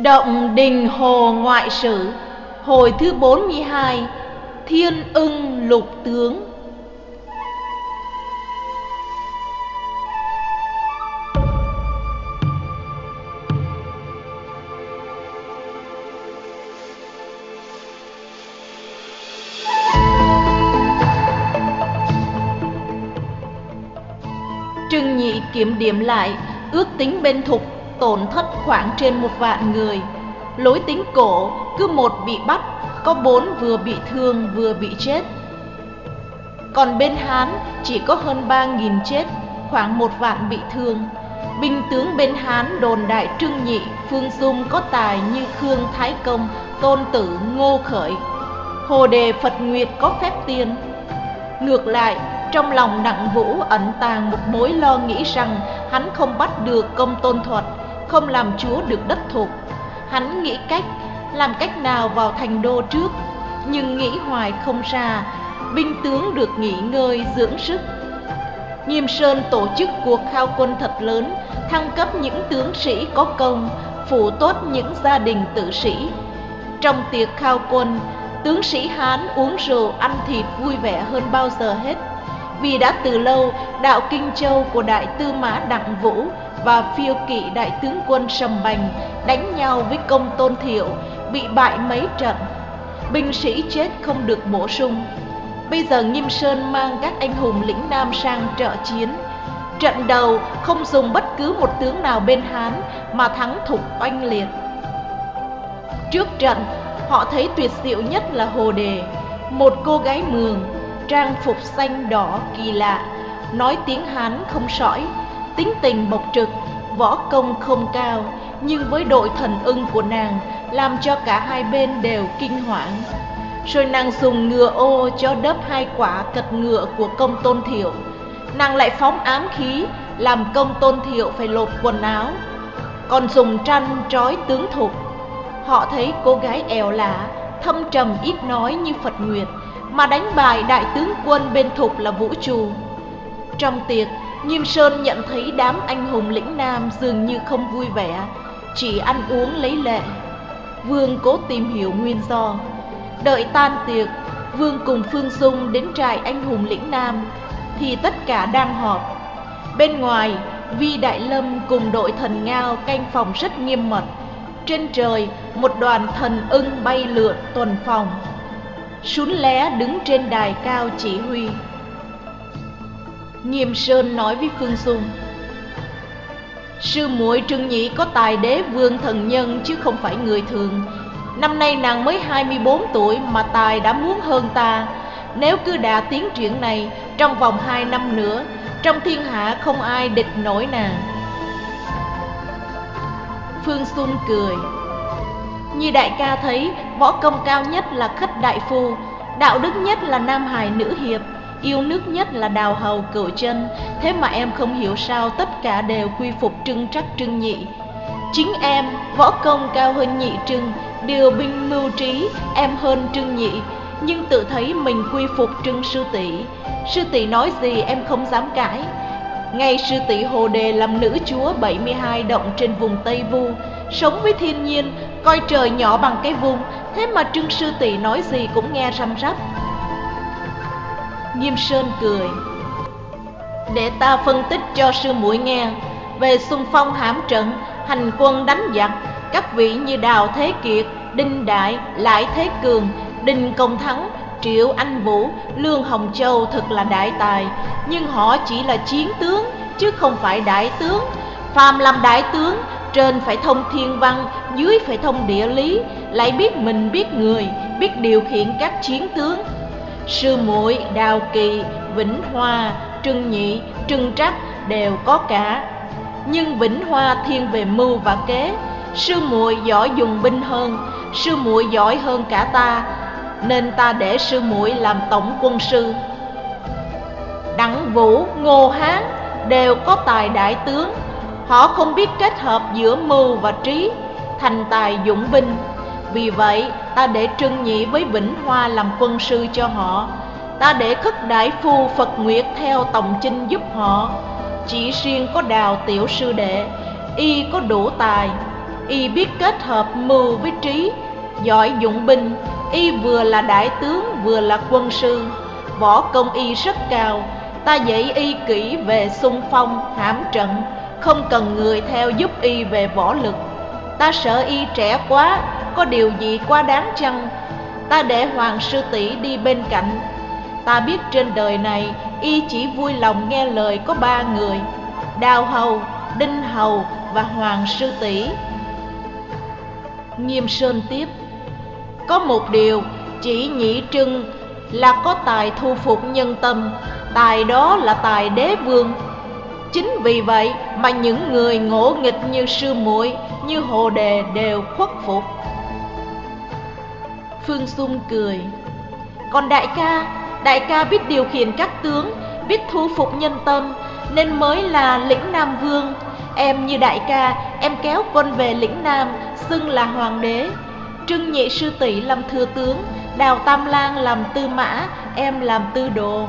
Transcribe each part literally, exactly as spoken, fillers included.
Động Đình Hồ Ngoại Sử, hồi thứ bốn mươi hai, Thiên Ưng Lục Tướng. Trương Nhị kiểm điểm lại, ước tính bên Thục tổn thất khoảng trên một vạn người. Lối tính cổ, cứ một bị bắt, có bốn vừa bị thương vừa bị chết. Còn bên Hán chỉ có hơn ba nghìn chết, khoảng một vạn bị thương. Binh tướng bên Hán đồn đại Trương Nhị, Phương Dung có tài như Khương Thái Công, Tôn Tử, Ngô Khởi, Hồ Đề, Phật Nguyệt có phép tiên. Ngược lại, trong lòng Đặng Vũ ẩn tàng một mối lo nghĩ rằng hắn không bắt được Công Tôn Thuật, không làm chúa được đất Thục. Hắn nghĩ cách, làm cách nào vào thành đô trước, nhưng nghĩ hoài không ra, binh tướng được nghỉ ngơi dưỡng sức. Nghiêm Sơn tổ chức cuộc khao quân thật lớn, thăng cấp những tướng sĩ có công, phụ tốt những gia đình tử sĩ. Trong tiệc khao quân, tướng sĩ Hán uống rượu ăn thịt vui vẻ hơn bao giờ hết, vì đã từ lâu đạo Kinh Châu của Đại Tư Mã Đặng Vũ và phiêu kỵ đại tướng quân Sầm Bành đánh nhau với Công Tôn Thiệu, bị bại mấy trận, binh sĩ chết không được bổ sung. Bây giờ Nghiêm Sơn mang các anh hùng lĩnh Nam sang trợ chiến. Trận đầu không dùng bất cứ một tướng nào bên Hán mà thắng Thục oanh liệt. Trước trận, họ thấy tuyệt diệu nhất là Hồ Đề, một cô gái Mường, trang phục xanh đỏ kỳ lạ, nói tiếng Hán không sõi, tính tình bộc trực, võ công không cao, nhưng với đội thần ưng của nàng làm cho cả hai bên đều kinh hoảng. Rồi nàng dùng ngựa ô cho đớp hai quả cật ngựa của Công Tôn Thiệu. Nàng lại phóng ám khí làm Công Tôn Thiệu phải lột quần áo, còn dùng trăn trói tướng Thục. Họ thấy cô gái ẻo lả, thâm trầm ít nói như Phật Nguyệt, mà đánh bại đại tướng quân bên Thục là Vũ Trù. Trong tiệc, Nghiêm Sơn nhận thấy đám anh hùng lĩnh Nam dường như không vui vẻ, chỉ ăn uống lấy lệ. Vương cố tìm hiểu nguyên do. Đợi tan tiệc, Vương cùng Phương Dung đến trại anh hùng lĩnh Nam, thì tất cả đang họp. Bên ngoài, Vi Đại Lâm cùng đội thần Ngao canh phòng rất nghiêm mật. Trên trời, một đoàn thần ưng bay lượn tuần phòng. Sún Lé đứng trên đài cao chỉ huy. Nghiêm Sơn nói với Phương Dung: sư muội Trương Nhị có tài đế vương thần nhân chứ không phải người thường. Năm nay nàng mới hai mươi bốn tuổi mà tài đã muốn hơn ta. Nếu cứ đà tiến triển này, trong vòng hai năm nữa, trong thiên hạ không ai địch nổi nàng. Phương Dung cười: như đại ca thấy, võ công cao nhất là Khất Đại Phu, đạo đức nhất là Nam Hải Nữ Hiệp, yêu nước nhất là Đào Hầu Cửu Chân. Thế mà em không hiểu sao tất cả đều quy phục Trưng Trắc Trương Nhị. Chính em võ công cao hơn Nhị Trưng, điều binh mưu trí em hơn Trương Nhị, nhưng tự thấy mình quy phục Trương sư tỷ. Sư tỷ nói gì em không dám cãi. Ngay sư tỷ Hồ Đề làm nữ chúa bảy mươi hai động trên vùng Tây Vu, sống với thiên nhiên, coi trời nhỏ bằng cái vung, thế mà Trương sư tỷ nói gì cũng nghe răm rắp. Nghiêm Sơn cười: để ta phân tích cho sư muội nghe. Về xung phong hãm trận, hành quân đánh giặc, các vị như Đào Thế Kiệt, Đinh Đại, Lại Thế Cường, Đinh Công Thắng, Triệu Anh Vũ, Lương Hồng Châu thật là đại tài, nhưng họ chỉ là chiến tướng chứ không phải đại tướng. Phàm làm đại tướng, trên phải thông thiên văn, dưới phải thông địa lý, lại biết mình biết người, biết điều khiển các chiến tướng. Sư muội Đào Kỳ, Vĩnh Hoa, Trương Nhị, Trưng Trắc đều có cả, nhưng Vĩnh Hoa thiên về mưu và kế. Sư muội giỏi dùng binh hơn, sư muội giỏi hơn cả ta, nên ta để sư muội làm tổng quân sư. Đặng Vũ, Ngô Hán đều có tài đại tướng, họ không biết kết hợp giữa mưu và trí, thành tài dũng binh. Vì vậy ta để Trương Nhị với Vĩnh Hoa làm quân sư cho họ. Ta để Khất Đại Phu Phật Nguyệt theo Tòng Chinh giúp họ. Chỉ riêng có Đào tiểu sư đệ, y có đủ tài, Y biết kết hợp mưu với trí, giỏi dụng binh. Y vừa là đại tướng vừa là quân sư, võ công Y rất cao. Ta dạy Y kỹ về xung phong, hãm trận, không cần người theo giúp Y về võ lực. Ta sợ Y trẻ quá, có điều gì quá đáng chăng? Ta để Hoàng sư tỷ đi bên cạnh. Ta biết trên đời này Y chỉ vui lòng nghe lời có ba người: Đào hầu, Đinh hầu và Hoàng sư tỷ. Nghiêm Sơn tiếp: có một điều, chỉ Nhị Trưng là có tài thu phục nhân tâm, tài đó là tài đế vương. Chính vì vậy mà những người ngỗ nghịch như sư muội, như Hồ Đề đều khuất phục. Phương Xung cười: còn đại ca, đại ca biết điều khiển các tướng, biết thu phục nhân tâm, nên mới là lĩnh Nam Vương. Em như đại ca, em kéo quân về lĩnh Nam, xưng là hoàng đế. Trưng Nhị sư tỷ làm thừa tướng, Đào Tam Lang làm tư mã, em làm tư đồ.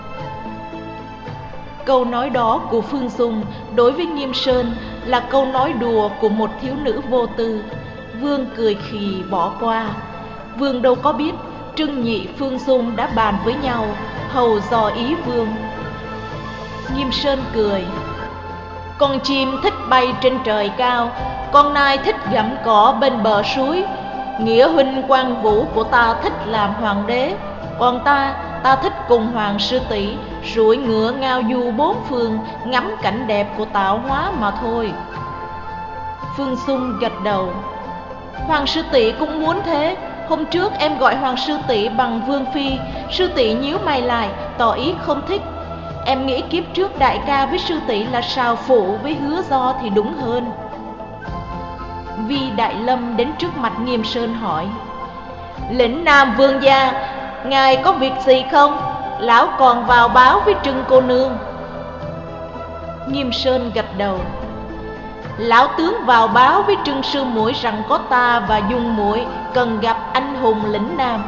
Câu nói đó của Phương Dung đối với Nghiêm Sơn là câu nói đùa của một thiếu nữ vô tư. Vương cười khì bỏ qua. Vương đâu có biết Trưng Nhị Phương Dung đã bàn với nhau, hầu dò ý Vương. Nghiêm Sơn cười: con chim thích bay trên trời cao, con nai thích gặm cỏ bên bờ suối. Nghĩa huynh Quan Vũ của ta thích làm hoàng đế, còn ta, ta thích cùng Hoàng sư tỷ duỗi ngựa ngao du bốn phương, ngắm cảnh đẹp của tạo hóa mà thôi. Phương Xung gật đầu: Hoàng sư tỷ cũng muốn thế. Hôm trước em gọi Hoàng sư tỷ bằng Vương phi, sư tỷ nhíu mày lại, tỏ ý không thích. Em nghĩ kiếp trước đại ca với sư tỷ là Sào Phụ với Hứa Do thì đúng hơn. Vi Đại Lâm đến trước mặt Nghiêm Sơn hỏi: lĩnh Nam Vương gia, ngài có việc gì không? Lão còn vào báo với Trưng cô nương. Nghiêm Sơn gật đầu: lão tướng vào báo với Trưng sư muội rằng có ta và Dung muội cần gặp anh hùng lĩnh Nam.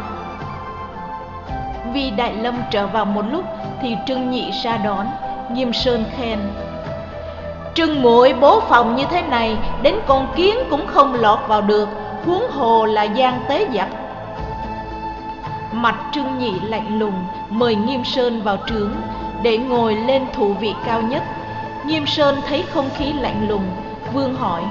Vi Đại Lâm trở vào một lúc thì Trưng Nhị ra đón. Nghiêm Sơn khen: Trưng muội bố phòng như thế này, đến con kiến cũng không lọt vào được, huống hồ là gian tế giặc. Mặt Trưng Nhị lạnh lùng, mời Nghiêm Sơn vào trướng để ngồi lên thủ vị cao nhất. Nghiêm Sơn thấy không khí lạnh lùng, Vương hỏi: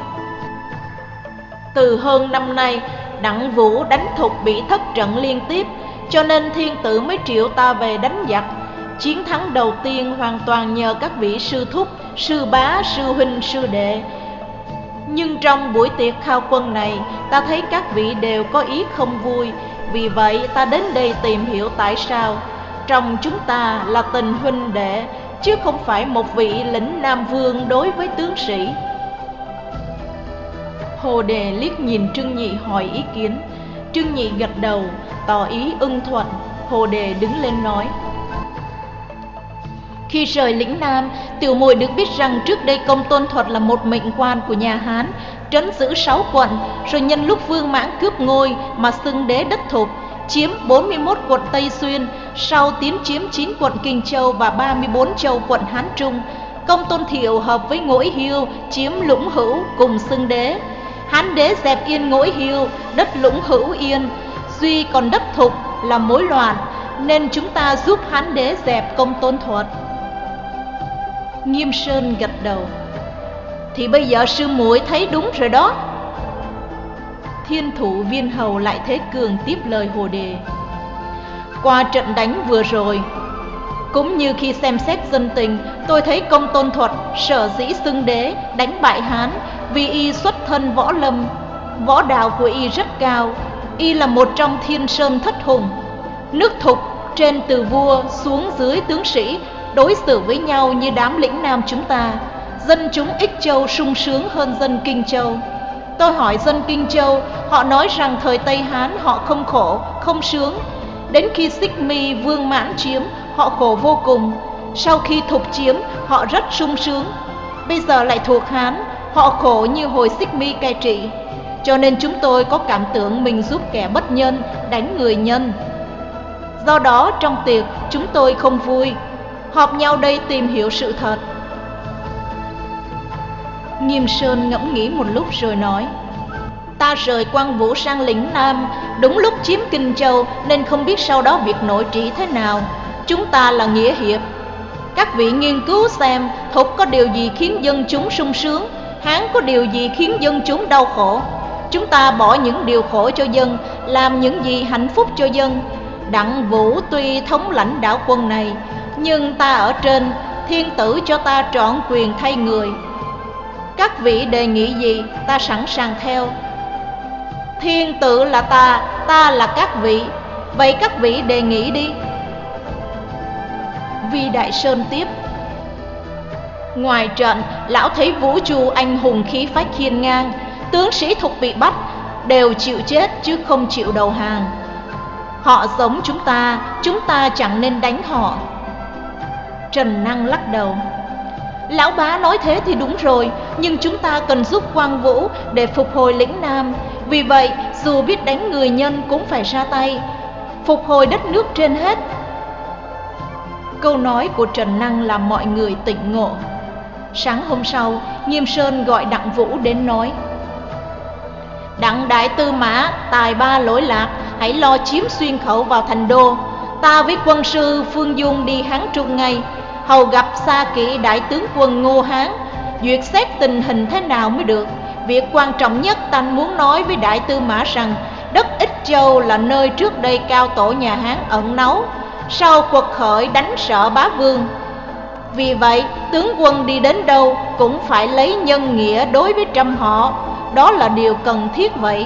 từ hơn năm nay, Đặng Vũ đánh Thục bị thất trận liên tiếp, cho nên thiên tử mới triệu ta về đánh giặc. Chiến thắng đầu tiên hoàn toàn nhờ các vị sư thúc, sư bá, sư huynh, sư đệ. Nhưng trong buổi tiệc khao quân này, ta thấy các vị đều có ý không vui. Vì vậy ta đến đây tìm hiểu tại sao. Trong chúng ta là tình huynh đệ, chứ không phải một vị lĩnh Nam Vương đối với tướng sĩ. Hồ Đề liếc nhìn Trưng Nhị hỏi ý kiến. Trưng Nhị gật đầu, tỏ ý ưng thuận. Hồ Đề đứng lên nói: khi rời lĩnh Nam, tiểu muội được biết rằng trước đây Công Tôn Thuật là một mệnh quan của nhà Hán, trấn giữ sáu quận, rồi nhân lúc Vương Mãng cướp ngôi mà xưng đế đất Thục, chiếm bốn mươi mốt quận Tây Xuyên, sau tiến chiếm chín quận Kinh Châu và ba mươi bốn châu quận Hán Trung. Công Tôn Thiệu hợp với Ngỗi Hiêu, chiếm Lũng Hữu cùng xưng đế. Hán đế dẹp yên Ngỗi Hiêu, đất Lũng Hữu yên, duy còn đất Thục là mối loạn, nên chúng ta giúp Hán đế dẹp Công Tôn Thuật. Nghiêm Sơn gật đầu: thì bây giờ sư muội thấy đúng rồi đó. Thiên thủ Viên Hầu lại Thế Cường tiếp lời Hồ Đề: qua trận đánh vừa rồi, cũng như khi xem xét dân tình, tôi thấy Công Tôn Thuật sở dĩ xưng đế đánh bại Hán vì y xuất thân võ lâm, võ đạo của y rất cao. Y là một trong thiên sơn thất hùng. Nước Thục trên từ vua xuống dưới tướng sĩ đối xử với nhau như đám lĩnh Nam chúng ta. Dân chúng Ích Châu sung sướng hơn dân Kinh Châu. Tôi hỏi dân Kinh Châu, họ nói rằng thời Tây Hán họ không khổ, không sướng. Đến khi Xích My Vương Mãn chiếm, họ khổ vô cùng. Sau khi Thục chiếm, họ rất sung sướng. Bây giờ lại thuộc Hán, họ khổ như hồi Xích My cai trị. Cho nên chúng tôi có cảm tưởng mình giúp kẻ bất nhân, đánh người nhân. Do đó trong tiệc chúng tôi không vui, họp nhau đây tìm hiểu sự thật. Nghiêm Sơn ngẫm nghĩ một lúc rồi nói: Ta rời Quang Vũ sang lĩnh Nam đúng lúc chiếm Kinh Châu, nên không biết sau đó việc nội trị thế nào. Chúng ta là nghĩa hiệp, các vị nghiên cứu xem Thục có điều gì khiến dân chúng sung sướng, Hán có điều gì khiến dân chúng đau khổ. Chúng ta bỏ những điều khổ cho dân, làm những gì hạnh phúc cho dân. Đặng Vũ tuy thống lãnh đảo quân này, nhưng ta ở trên, thiên tử cho ta trọn quyền thay người. Các vị đề nghị gì ta sẵn sàng theo. Thiên tử là ta, ta là các vị, vậy các vị đề nghị đi. Vi Đại Sơn tiếp: Ngoài trận, lão thấy Vũ Chu anh hùng khí phách hiên ngang, tướng sĩ Thục bị bắt đều chịu chết chứ không chịu đầu hàng. Họ giống chúng ta, chúng ta chẳng nên đánh họ. Trần Năng lắc đầu: Lão bá nói thế thì đúng rồi, nhưng chúng ta cần giúp Quang Vũ để phục hồi lĩnh Nam. Vì vậy, dù biết đánh người nhân cũng phải ra tay, phục hồi đất nước trên hết. Câu nói của Trần Năng làm mọi người tỉnh ngộ. Sáng hôm sau, Nghiêm Sơn gọi Đặng Vũ đến nói: Đặng đại tư mã tài ba lỗi lạc, hãy lo chiếm Xuyên Khẩu vào thành đô. Ta với quân sư Phương Dung đi Hán Trung ngay, hầu gặp Sa Kỵ đại tướng quân Ngô Hán, duyệt xét tình hình thế nào mới được. Việc quan trọng nhất ta muốn nói với đại tư mã rằng đất Ích Châu là nơi trước đây cao tổ nhà Hán ẩn náu, sau quật khởi đánh sợ bá vương. Vì vậy tướng quân đi đến đâu cũng phải lấy nhân nghĩa đối với trăm họ, đó là điều cần thiết vậy.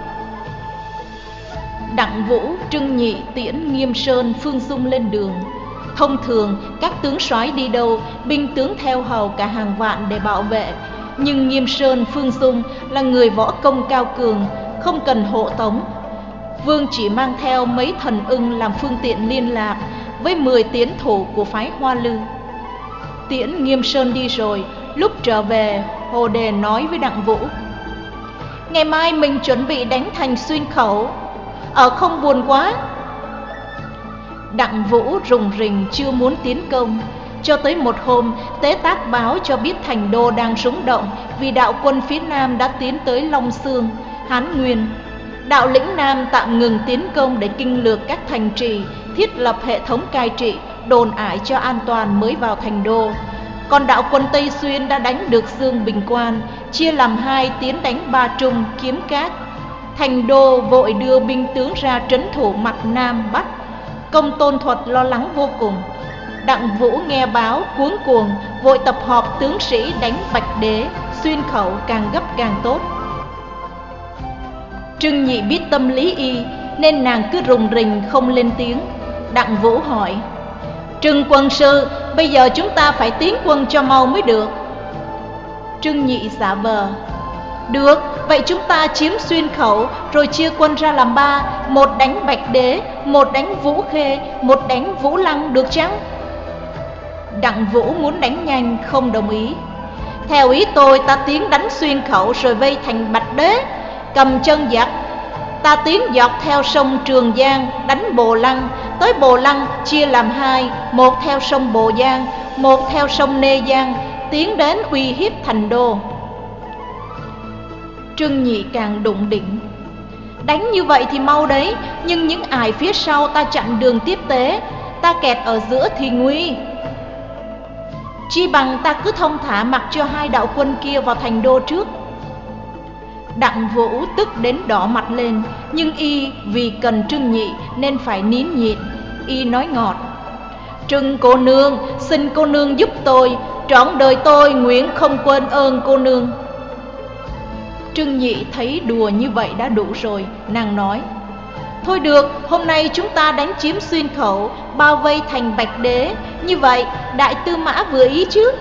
Đặng Vũ, Trưng Nhị tiễn Nghiêm Sơn, Phương Dung lên đường. Thông thường các tướng soái đi đâu, binh tướng theo hầu cả hàng vạn để bảo vệ. Nhưng Nghiêm Sơn, Phương Dung là người võ công cao cường, không cần hộ tống. Vương chỉ mang theo mấy thần ưng làm phương tiện liên lạc với mười tiến thủ của phái Hoa Lư. Tiễn Nghiêm Sơn đi rồi, lúc trở về, Hồ Đề nói với Đặng Vũ: Ngày mai mình chuẩn bị đánh thành Xuyên Khẩu, ở không buồn quá. Đặng Vũ rùng rình chưa muốn tiến công, cho tới một hôm Tế Tác báo cho biết thành đô đang rúng động vì đạo quân phía Nam đã tiến tới Long Xương, Hán Nguyên. Đạo lĩnh Nam tạm ngừng tiến công để kinh lược các thành trì, thiết lập hệ thống cai trị, đồn ải cho an toàn mới vào thành đô. Còn đạo quân Tây Xuyên đã đánh được Dương Bình Quan, chia làm hai tiến đánh Ba Trung, Kiếm Cát. Thành đô vội đưa binh tướng ra trấn thủ mặt Nam Bắc. Công Tôn Thuật lo lắng vô cùng. Đặng Vũ nghe báo cuống cuồng, vội tập họp tướng sĩ đánh Bạch Đế, Xuyên Khẩu càng gấp càng tốt. Trưng Nhị biết tâm lý y nên nàng cứ rùng rình không lên tiếng. Đặng Vũ hỏi: Trưng quân sư, bây giờ chúng ta phải tiến quân cho mau mới được. Trưng Nhị giả vờ: Được, vậy chúng ta chiếm Xuyên Khẩu rồi chia quân ra làm ba, một đánh Bạch Đế, một đánh Vũ Khê, một đánh Vũ Lăng, được chăng? Đặng Vũ muốn đánh nhanh, không đồng ý. Theo ý tôi, ta tiến đánh Xuyên Khẩu rồi vây thành Bạch Đế, cầm chân giặc. Ta tiến dọc theo sông Trường Giang đánh Bồ Lăng, tới Bồ Lăng chia làm hai, một theo sông Bồ Giang, một theo sông Nê Giang, tiến đến uy hiếp thành đô. Trưng Nhị càng đụng đỉnh: Đánh như vậy thì mau đấy, nhưng những ải phía sau ta chặn đường tiếp tế, ta kẹt ở giữa thì nguy. Chi bằng ta cứ thông thả mặc cho hai đạo quân kia vào thành đô trước. Đặng Vũ tức đến đỏ mặt lên, nhưng y vì cần Trưng Nhị nên phải nín nhịn. Y nói ngọt: Trưng cô nương, xin cô nương giúp tôi, trọn đời tôi nguyện không quên ơn cô nương. Trưng Nhị thấy đùa như vậy đã đủ rồi, nàng nói: Thôi được, hôm nay chúng ta đánh chiếm Xuyên Khẩu, bao vây thành Bạch Đế, như vậy đại tư mã vừa ý chứ?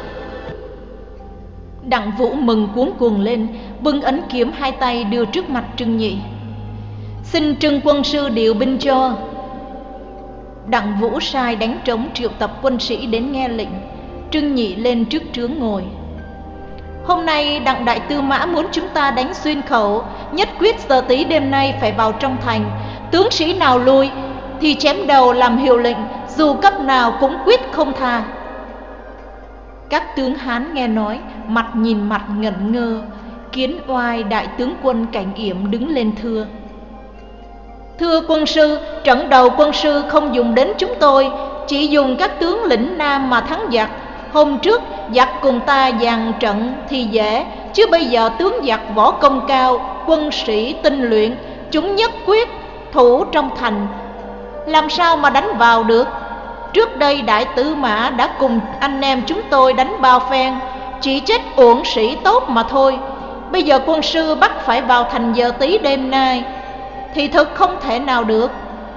Đặng Vũ mừng cuống cuồng lên, bưng ấn kiếm hai tay đưa trước mặt Trưng Nhị: Xin Trưng quân sư điều binh cho. Đặng Vũ sai đánh trống triệu tập quân sĩ đến nghe lệnh. Trưng Nhị lên trước trướng ngồi. Hôm nay Đặng đại tư mã muốn chúng ta đánh Xuyên Khẩu, nhất quyết giờ tí đêm nay phải vào trong thành. Tướng sĩ nào lui thì chém đầu làm hiệu lệnh, dù cấp nào cũng quyết không tha. Các tướng Hán nghe nói, mặt nhìn mặt ngẩn ngơ. Kiến Oai đại tướng quân Cảnh Yểm đứng lên thưa: Thưa quân sư, trận đầu quân sư không dùng đến chúng tôi, chỉ dùng các tướng lĩnh Nam mà thắng giặc. Hôm trước giặc cùng ta dàn trận thì dễ, chứ bây giờ tướng giặc võ công cao, quân sĩ tinh luyện, chúng nhất quyết thủ trong thành, làm sao mà đánh vào được. Trước đây Đại Tư Mã đã cùng anh em chúng tôi đánh bao phen, chỉ chết uổng sĩ tốt mà thôi. Bây giờ quân sư bắt phải vào thành giờ tí đêm nay thì thực không thể nào được.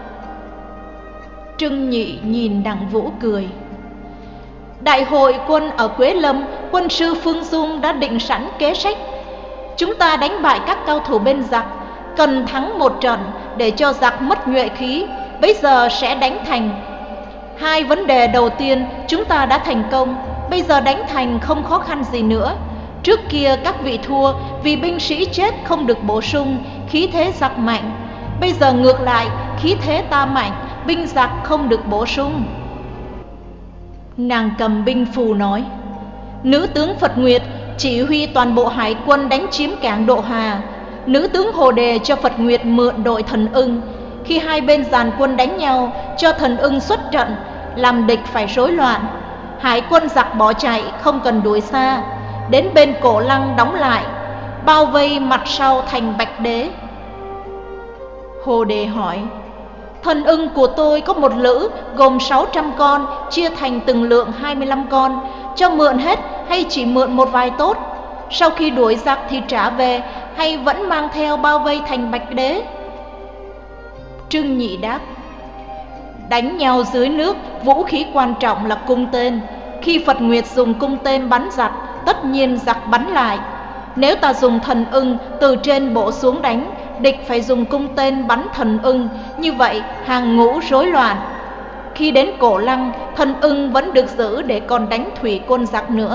Trưng Nhị nhìn Đặng Vũ cười: Đại hội quân ở Quế Lâm, quân sư Phương Dung đã định sẵn kế sách. Chúng ta đánh bại các cao thủ bên giặc, cần thắng một trận để cho giặc mất nhuệ khí, bây giờ sẽ đánh thành. Hai vấn đề đầu tiên chúng ta đã thành công, bây giờ đánh thành không khó khăn gì nữa. Trước kia các vị thua vì binh sĩ chết không được bổ sung, khí thế giặc mạnh. Bây giờ ngược lại, khí thế ta mạnh, binh giặc không được bổ sung. Nàng cầm binh phù nói: Nữ tướng Phật Nguyệt chỉ huy toàn bộ hải quân đánh chiếm cảng Độ Hà. Nữ tướng Hồ Đề cho Phật Nguyệt mượn đội Thần Ưng. Khi hai bên dàn quân đánh nhau, cho Thần Ưng xuất trận, làm địch phải rối loạn. Hải quân giặc bỏ chạy, không cần đuổi xa, đến bên Cổ Lăng đóng lại, bao vây mặt sau thành Bạch Đế. Hồ Đề hỏi: Thần ưng của tôi có một lữ gồm sáu trăm con, chia thành từng lượng hai mươi lăm con, cho mượn hết hay chỉ mượn một vài tốt? Sau khi đuổi giặc thì trả về, hay vẫn mang theo bao vây thành Bạch Đế? Trưng Nhị đáp: Đánh nhau dưới nước, vũ khí quan trọng là cung tên. Khi Phật Nguyệt dùng cung tên bắn giặc, tất nhiên giặc bắn lại. Nếu ta dùng thần ưng từ trên bộ xuống đánh, địch phải dùng cung tên bắn thần ưng, như vậy hàng ngũ rối loạn. Khi đến Cổ Lăng, thần ưng vẫn được giữ để còn đánh thủy quân giặc nữa.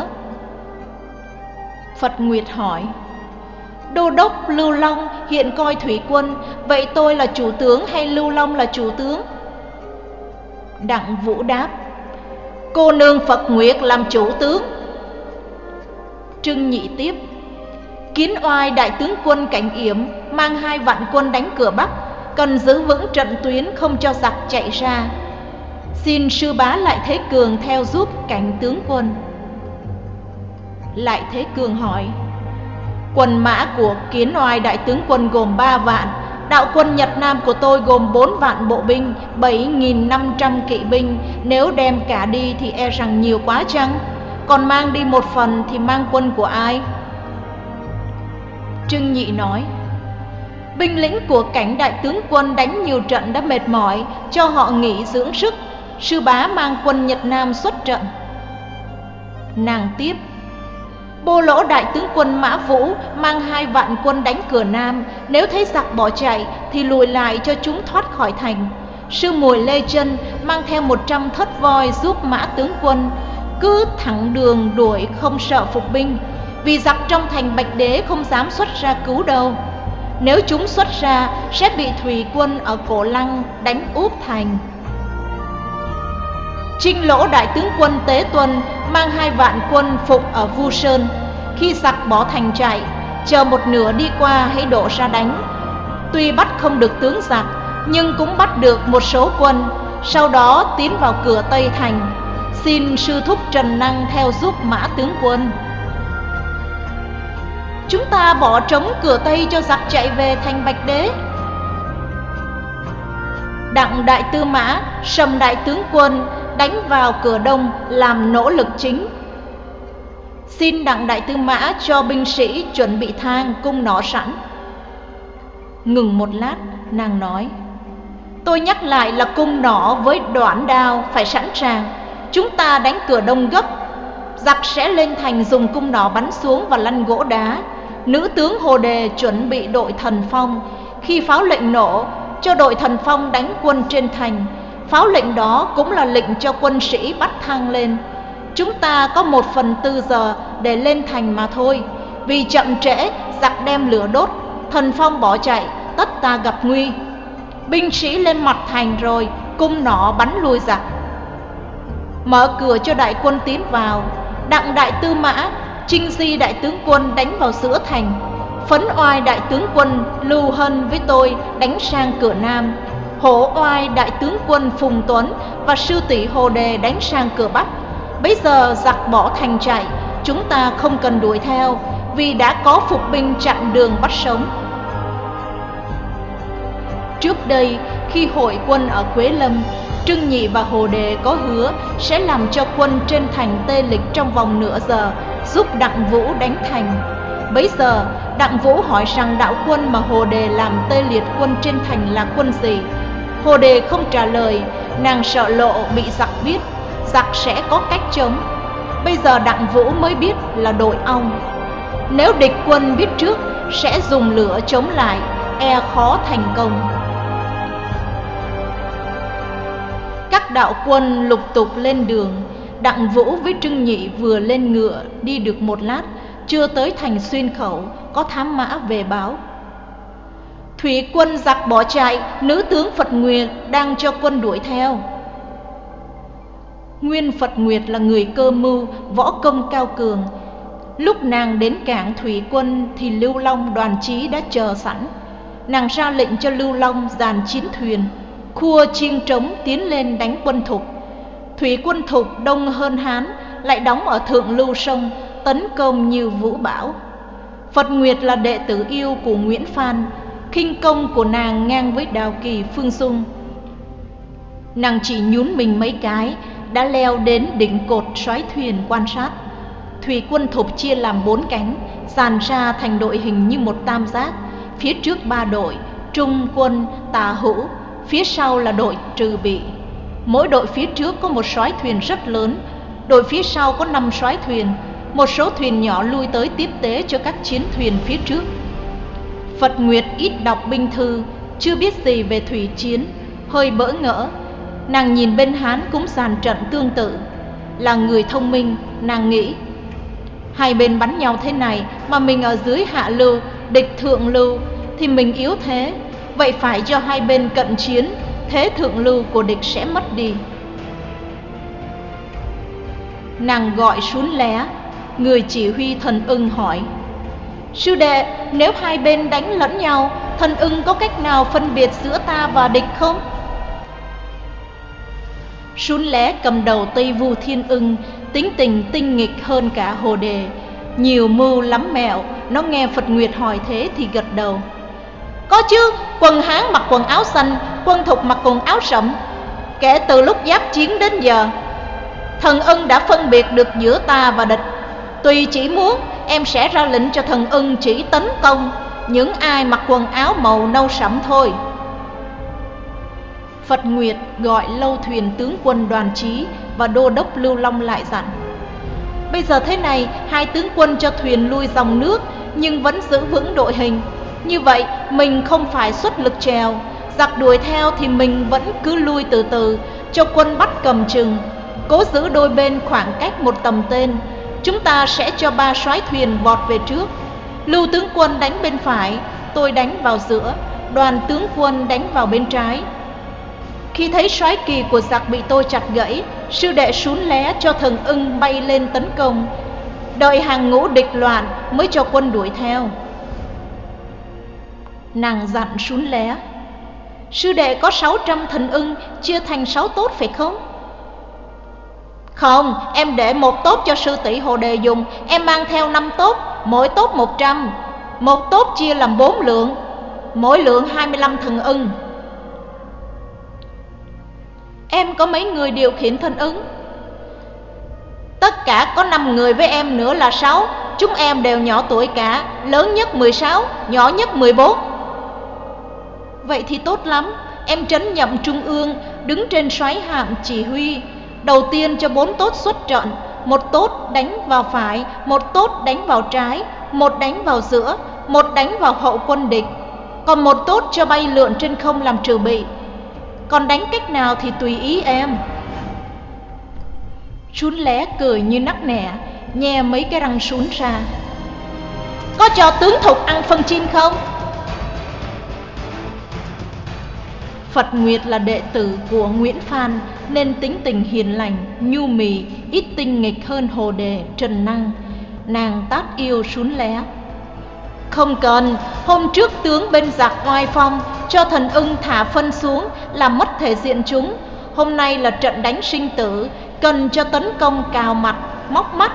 Phật Nguyệt hỏi: Đô đốc Lưu Long hiện coi thủy quân, vậy tôi là chủ tướng hay Lưu Long là chủ tướng? Đặng Vũ đáp: Cô nương Phật Nguyệt làm chủ tướng. Trưng Nhị tiếp: Kiến Oai đại tướng quân Cảnh Yểm mang hai vạn quân đánh cửa Bắc, cần giữ vững trận tuyến không cho giặc chạy ra. Xin sư bá Lại Thế Cường theo giúp Cảnh tướng quân. Lại Thế Cường hỏi: Quần mã của Kiến Oai đại tướng quân gồm ba vạn, đạo quân Nhật Nam của tôi gồm bốn vạn bộ binh, bảy nghìn năm trăm kỵ binh. Nếu đem cả đi thì e rằng nhiều quá chăng? Còn mang đi một phần thì mang quân của ai? Trưng Nhị nói: Binh lĩnh của Cảnh đại tướng quân đánh nhiều trận đã mệt mỏi, cho họ nghỉ dưỡng sức. Sư bá mang quân Nhật Nam xuất trận. Nàng tiếp: Bô Lỗ đại tướng quân Mã Vũ mang hai vạn quân đánh cửa Nam, nếu thấy giặc bỏ chạy thì lùi lại cho chúng thoát khỏi thành. Sư muội Lê Chân mang theo một trăm thất voi giúp Mã tướng quân, cứ thẳng đường đuổi không sợ phục binh, vì giặc trong thành Bạch Đế không dám xuất ra cứu đâu. Nếu chúng xuất ra sẽ bị thủy quân ở Cổ Lăng đánh úp thành. Trinh Lỗ đại tướng quân Tế Tuân mang hai vạn quân phục ở Vu Sơn. Khi giặc bỏ thành chạy, chờ một nửa đi qua hãy đổ ra đánh. Tuy bắt không được tướng giặc, nhưng cũng bắt được một số quân, sau đó tiến vào cửa Tây thành. Xin sư thúc Trần Năng theo giúp Mã tướng quân. Chúng ta bỏ trống cửa Tây cho giặc chạy về thành Bạch Đế. Đặng đại tư mã, Sầm đại tướng quân đánh vào cửa Đông làm nỗ lực chính. Xin Đặng đại tư mã cho binh sĩ chuẩn bị thang cung nỏ sẵn. Ngừng một lát, nàng nói: Tôi nhắc lại là cung nỏ với đoạn đao phải sẵn sàng. Chúng ta đánh cửa Đông gấp, giặc sẽ lên thành dùng cung nỏ bắn xuống và lăn gỗ đá. Nữ tướng Hồ Đề chuẩn bị đội thần phong. Khi pháo lệnh nổ, cho đội thần phong đánh quân trên thành. Pháo lệnh đó cũng là lệnh cho quân sĩ bắt thang lên. Chúng ta có một phần tư giờ để lên thành mà thôi. Vì chậm trễ, giặc đem lửa đốt, thần phong bỏ chạy, tất ta gặp nguy. Binh sĩ lên mặt thành rồi, cung nỏ bắn lui giặc. Mở cửa cho đại quân tiến vào. Đặng đại tư mã, Trinh Di đại tướng quân đánh vào giữa thành. Phấn Oai đại tướng quân Lưu Hân với tôi đánh sang cửa Nam. Hổ Oai đại tướng quân Phùng Tuấn và sư tỷ Hồ Đề đánh sang cửa Bắc. Bây giờ giặc bỏ thành chạy, chúng ta không cần đuổi theo, vì đã có phục binh chặn đường bắt sống. Trước đây, khi hội quân ở Quế Lâm, Trưng Nhị và Hồ Đề có hứa sẽ làm cho quân trên thành tê liệt trong vòng nửa giờ, giúp Đặng Vũ đánh thành. Bấy giờ, Đặng Vũ hỏi rằng đạo quân mà Hồ Đề làm tê liệt quân trên thành là quân gì. Hồ Đề không trả lời, nàng sợ lộ bị giặc biết, giặc sẽ có cách chống. Bây giờ Đặng Vũ mới biết là đội ong. Nếu địch quân biết trước, sẽ dùng lửa chống lại, e khó thành công. Các đạo quân lục tục lên đường. Đặng Vũ với Trưng Nhị vừa lên ngựa đi được một lát, chưa tới thành Xuyên Khẩu, có thám mã về báo: thủy quân giặc bỏ chạy, nữ tướng Phật Nguyệt đang cho quân đuổi theo. Nguyên Phật Nguyệt là người cơ mưu, võ công cao cường. Lúc nàng đến cảng thủy quân thì Lưu Long đoàn chí đã chờ sẵn. Nàng ra lệnh cho Lưu Long dàn chín thuyền, khua chiêng trống tiến lên đánh quân Thục. Thủy quân Thục đông hơn Hán, lại đóng ở thượng lưu sông, tấn công như vũ bão. Phật Nguyệt là đệ tử yêu của Nguyễn Phan, khinh công của nàng ngang với Đào Kỳ, Phương Dung. Nàng chỉ nhún mình mấy cái đã leo đến đỉnh cột xoáy thuyền quan sát. Thủy quân Thục chia làm bốn cánh, dàn ra thành đội hình như một tam giác. Phía trước ba đội, trung quân, tả hữu, phía sau là đội trừ bị. Mỗi đội phía trước có một soái thuyền rất lớn, đội phía sau có năm soái thuyền. Một số thuyền nhỏ lui tới tiếp tế cho các chiến thuyền phía trước. Phật Nguyệt ít đọc binh thư, chưa biết gì về thủy chiến, hơi bỡ ngỡ. Nàng nhìn bên Hán cũng dàn trận tương tự. Là người thông minh, nàng nghĩ: hai bên bắn nhau thế này mà mình ở dưới hạ lưu, địch thượng lưu, thì mình yếu thế. Vậy phải cho hai bên cận chiến, thế thượng lưu của địch sẽ mất đi. Nàng gọi Sún Lé, người chỉ huy Thần Ưng, hỏi: sư đệ, nếu hai bên đánh lẫn nhau, Thần Ưng có cách nào phân biệt giữa ta và địch không? Sún Lé cầm đầu Tây Vu Thiên Ưng, tính tình tinh nghịch hơn cả Hồ Đề, nhiều mưu lắm mẹo. Nó nghe Phật Nguyệt hỏi thế thì gật đầu: có chứ, quân Hán mặc quần áo xanh, quân Thục mặc quần áo sẫm. Kể từ lúc giáp chiến đến giờ, Thần Ưng đã phân biệt được giữa ta và địch. Tùy chỉ muốn, em sẽ ra lệnh cho Thần Ưng chỉ tấn công những ai mặc quần áo màu nâu sẫm thôi. Phật Nguyệt gọi lâu thuyền tướng quân Đoàn Chí và đô đốc Lưu Long lại dặn: bây giờ thế này, hai tướng quân cho thuyền lui dòng nước, nhưng vẫn giữ vững đội hình. Như vậy mình không phải xuất lực chèo, giặc đuổi theo thì mình vẫn cứ lui từ từ, cho quân bắt cầm chừng, cố giữ đôi bên khoảng cách một tầm tên. Chúng ta sẽ cho ba soái thuyền vọt về trước. Lưu tướng quân đánh bên phải, tôi đánh vào giữa, Đoàn tướng quân đánh vào bên trái. Khi thấy soái kỳ của giặc bị tôi chặt gãy, sư đệ Sún Lé cho Thần Ưng bay lên tấn công, đợi hàng ngũ địch loạn mới cho quân đuổi theo. Nàng dặn Sún Lé: sư đệ có sáu trăm Thần Ưng, chia thành sáu tốt phải không? Không, em để một tốt cho sư tỷ Hồ Đề dùng. Em mang theo năm tốt, mỗi tốt một trăm. Một tốt chia làm bốn lượng, mỗi lượng hai mươi lăm Thần Ưng. Em có mấy người điều khiển Thần Ưng? Tất cả có năm người, với em nữa là sáu. Chúng em đều nhỏ tuổi cả, lớn nhất mười sáu, nhỏ nhất mười bốn. Vậy thì tốt lắm. Em trấn nhậm trung ương, đứng trên soái hạm chỉ huy. Đầu tiên cho bốn tốt xuất trận, một tốt đánh vào phải, một tốt đánh vào trái, một đánh vào giữa, một đánh vào hậu quân địch, còn một tốt cho bay lượn trên không làm trừ bị. Còn đánh cách nào thì tùy ý em. Sún Lé cười như nắc nẻ, nhe mấy cái răng sún ra: có cho tướng Thục ăn phân chim không? Phật Nguyệt là đệ tử của Nguyễn Phan nên tính tình hiền lành, nhu mì, ít tinh nghịch hơn Hồ Đề, Trần Năng. Nàng tát yêu Sún Lé. Không cần, hôm trước tướng bên giặc oai phong, cho thần ưng thả phân xuống, làm mất thể diện chúng. Hôm nay là trận đánh sinh tử, cần cho tấn công cào mặt, móc mắt.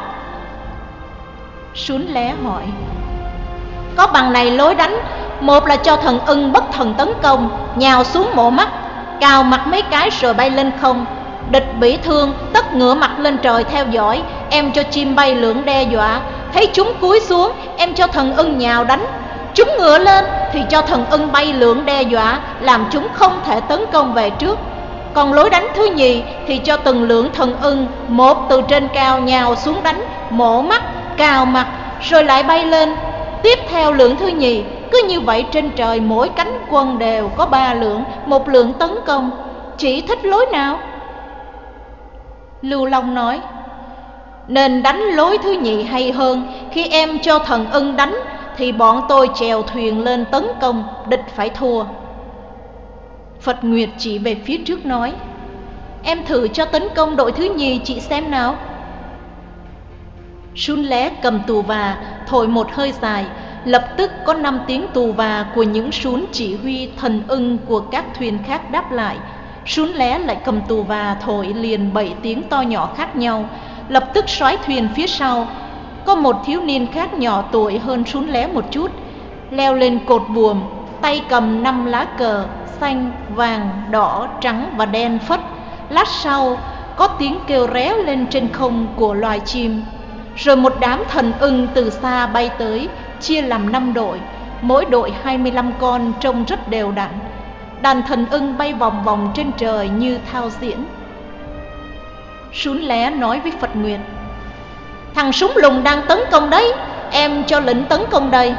Sún Lé hỏi: có bằng này lối đánh, một là cho thần ưng bất thần tấn công, nhào xuống mổ mắt, cào mặt mấy cái rồi bay lên không. Địch bị thương, tất ngửa mặt lên trời theo dõi, em cho chim bay lượn đe dọa. Thấy chúng cúi xuống, em cho thần ưng nhào đánh. Chúng ngửa lên thì cho thần ưng bay lượn đe dọa, làm chúng không thể tấn công về trước. Còn lối đánh thứ nhì thì cho từng lượng thần ưng, một từ trên cao nhào xuống đánh, mổ mắt, cào mặt, rồi lại bay lên. Tiếp theo lượng thứ nhì, cứ như vậy trên trời mỗi cánh quân đều có ba lượng, một lượng tấn công. Chị thích lối nào? Lưu Long nói: nên đánh lối thứ nhì hay hơn. Khi em cho thần ưng đánh thì bọn tôi chèo thuyền lên tấn công, địch phải thua. Phật Nguyệt chỉ về phía trước nói: em thử cho tấn công đội thứ nhì chị xem nào. Sún Lé cầm tù và thổi một hơi dài, lập tức có năm tiếng tù và của những sún chỉ huy thần ưng của các thuyền khác đáp lại. Sún Lé lại cầm tù và thổi liền bảy tiếng to nhỏ khác nhau. Lập tức soái thuyền phía sau có một thiếu niên khác nhỏ tuổi hơn Sún Lé một chút, leo lên cột buồm, tay cầm năm lá cờ xanh, vàng, đỏ, trắng và đen phất. Lát sau có tiếng kêu réo lên trên không của loài chim. Rồi một đám thần ưng từ xa bay tới, chia làm năm đội, mỗi đội hai mươi lăm con, trông rất đều đặn. Đàn thần ưng bay vòng vòng trên trời như thao diễn. Sún Lé nói với Phật Nguyệt: thằng súng lùng đang tấn công đấy, em cho lệnh tấn công đây.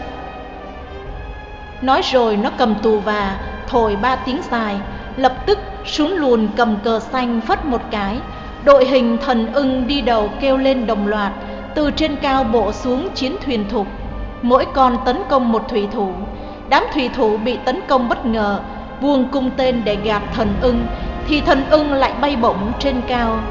Nói rồi nó cầm tù và thổi ba tiếng dài. Lập tức sún lùn cầm cờ xanh phất một cái, đội hình thần ưng đi đầu kêu lên đồng loạt. Từ trên cao bộ xuống chiến thuyền thục, mỗi con tấn công một thủy thủ. Đám thủy thủ bị tấn công bất ngờ, vuông cung tên để gạt thần ưng, thì thần ưng lại bay bổng trên cao.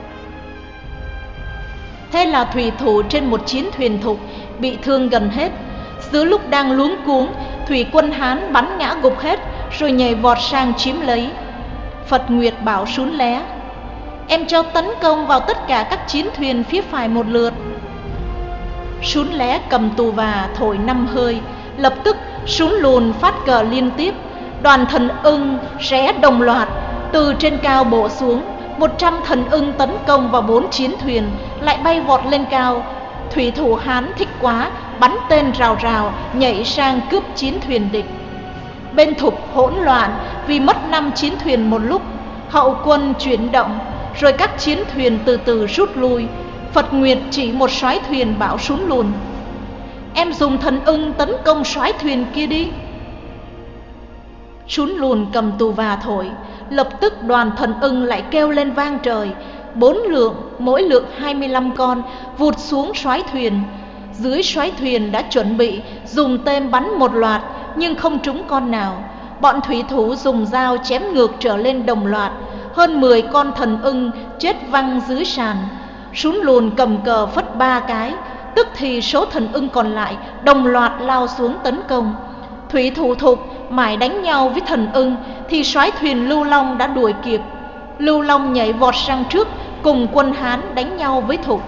Thế là thủy thủ trên một chiến thuyền thục bị thương gần hết. Giữa lúc đang luống cuống, thủy quân Hán bắn ngã gục hết, rồi nhảy vọt sang chiếm lấy. Phật Nguyệt bảo Sún Lé: em cho tấn công vào tất cả các chiến thuyền phía phải một lượt. Sún Lé cầm tù và thổi năm hơi. Lập tức sún lùn phát cờ liên tiếp. Đoàn thần ưng rẽ đồng loạt từ trên cao bộ xuống. Một trăm thần ưng tấn công vào bốn chiến thuyền, lại bay vọt lên cao. Thủy thủ Hán thích quá, bắn tên rào rào, nhảy sang cướp chiến thuyền địch. Bên thục hỗn loạn vì mất năm chiến thuyền một lúc. Hậu quân chuyển động, rồi các chiến thuyền từ từ rút lui. Phật Nguyệt chỉ một soái thuyền bảo Sún lùn: em dùng thần ưng tấn công soái thuyền kia đi. Sún lùn cầm tù và thổi. Lập tức đoàn thần ưng lại kêu lên vang trời. Bốn lượng, mỗi lượng hai mươi lăm con, vụt xuống soái thuyền. Dưới soái thuyền đã chuẩn bị dùng tên bắn một loạt, nhưng không trúng con nào. Bọn thủy thủ dùng dao chém ngược trở lên đồng loạt. Hơn mười con thần ưng chết văng dưới sàn. Sún lùn cầm cờ phất ba cái, tức thì số thần ưng còn lại đồng loạt lao xuống tấn công. Thủy thủ thục mãi đánh nhau với thần ưng, thì soái thuyền Lưu Long đã đuổi kịp. Lưu Long nhảy vọt sang trước, cùng quân Hán đánh nhau với thục.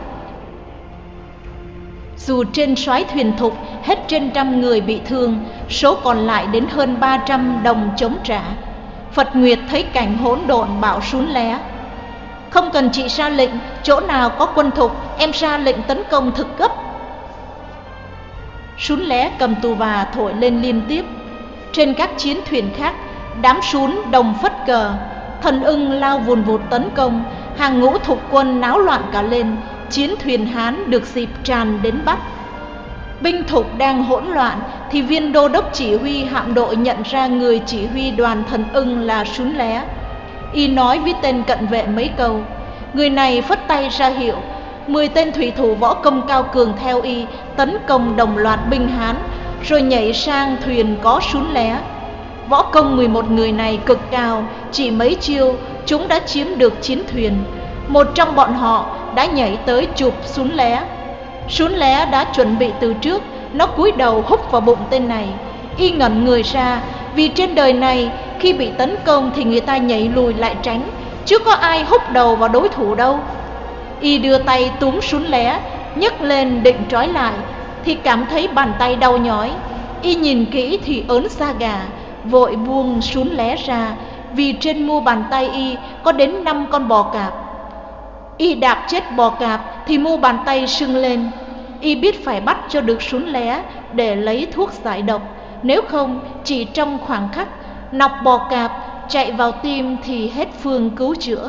Dù trên soái thuyền thục hết trên trăm người bị thương, số còn lại đến hơn ba trăm đồng chống trả. Phật Nguyệt thấy cảnh hỗn độn bảo Sún Lé: không cần chị ra lệnh, chỗ nào có quân thục em ra lệnh tấn công thực gấp. Sún Lé cầm tù và thổi lên liên tiếp. Trên các chiến thuyền khác, đám sún đồng phất cờ, thần ưng lao vùn vụt tấn công. Hàng ngũ thục quân náo loạn cả lên. Chiến thuyền Hán được dịp tràn đến Bắc. Binh thục đang hỗn loạn thì viên đô đốc chỉ huy hạm đội nhận ra người chỉ huy đoàn thần ưng là Sún Lé. Y nói với tên cận vệ mấy câu. Người này phất tay ra hiệu. Mười tên thủy thủ võ công cao cường theo y tấn công đồng loạt binh Hán, rồi nhảy sang thuyền có Sún Lé. Võ công mười một người này cực cao, chỉ mấy chiêu chúng đã chiếm được chiến thuyền. Một trong bọn họ đã nhảy tới chụp Sún Lé. Sún Lé đã chuẩn bị từ trước, nó cúi đầu húc vào bụng tên này. Y ngẩn người ra, vì trên đời này khi bị tấn công thì người ta nhảy lùi lại tránh, chứ có ai húc đầu vào đối thủ đâu. Y đưa tay túm Sún Lé, nhấc lên định trói lại thì cảm thấy bàn tay đau nhói. Y nhìn kỹ thì ớn da gà, vội buông Sún Lé ra, vì trên mu bàn tay Y có đến năm con bò cạp. Y đạp chết bò cạp thì mu bàn tay sưng lên. Y biết phải bắt cho được Sún Lé để lấy thuốc giải độc, nếu không chỉ trong khoảng khắc nọc bò cạp chạy vào tim thì hết phương cứu chữa.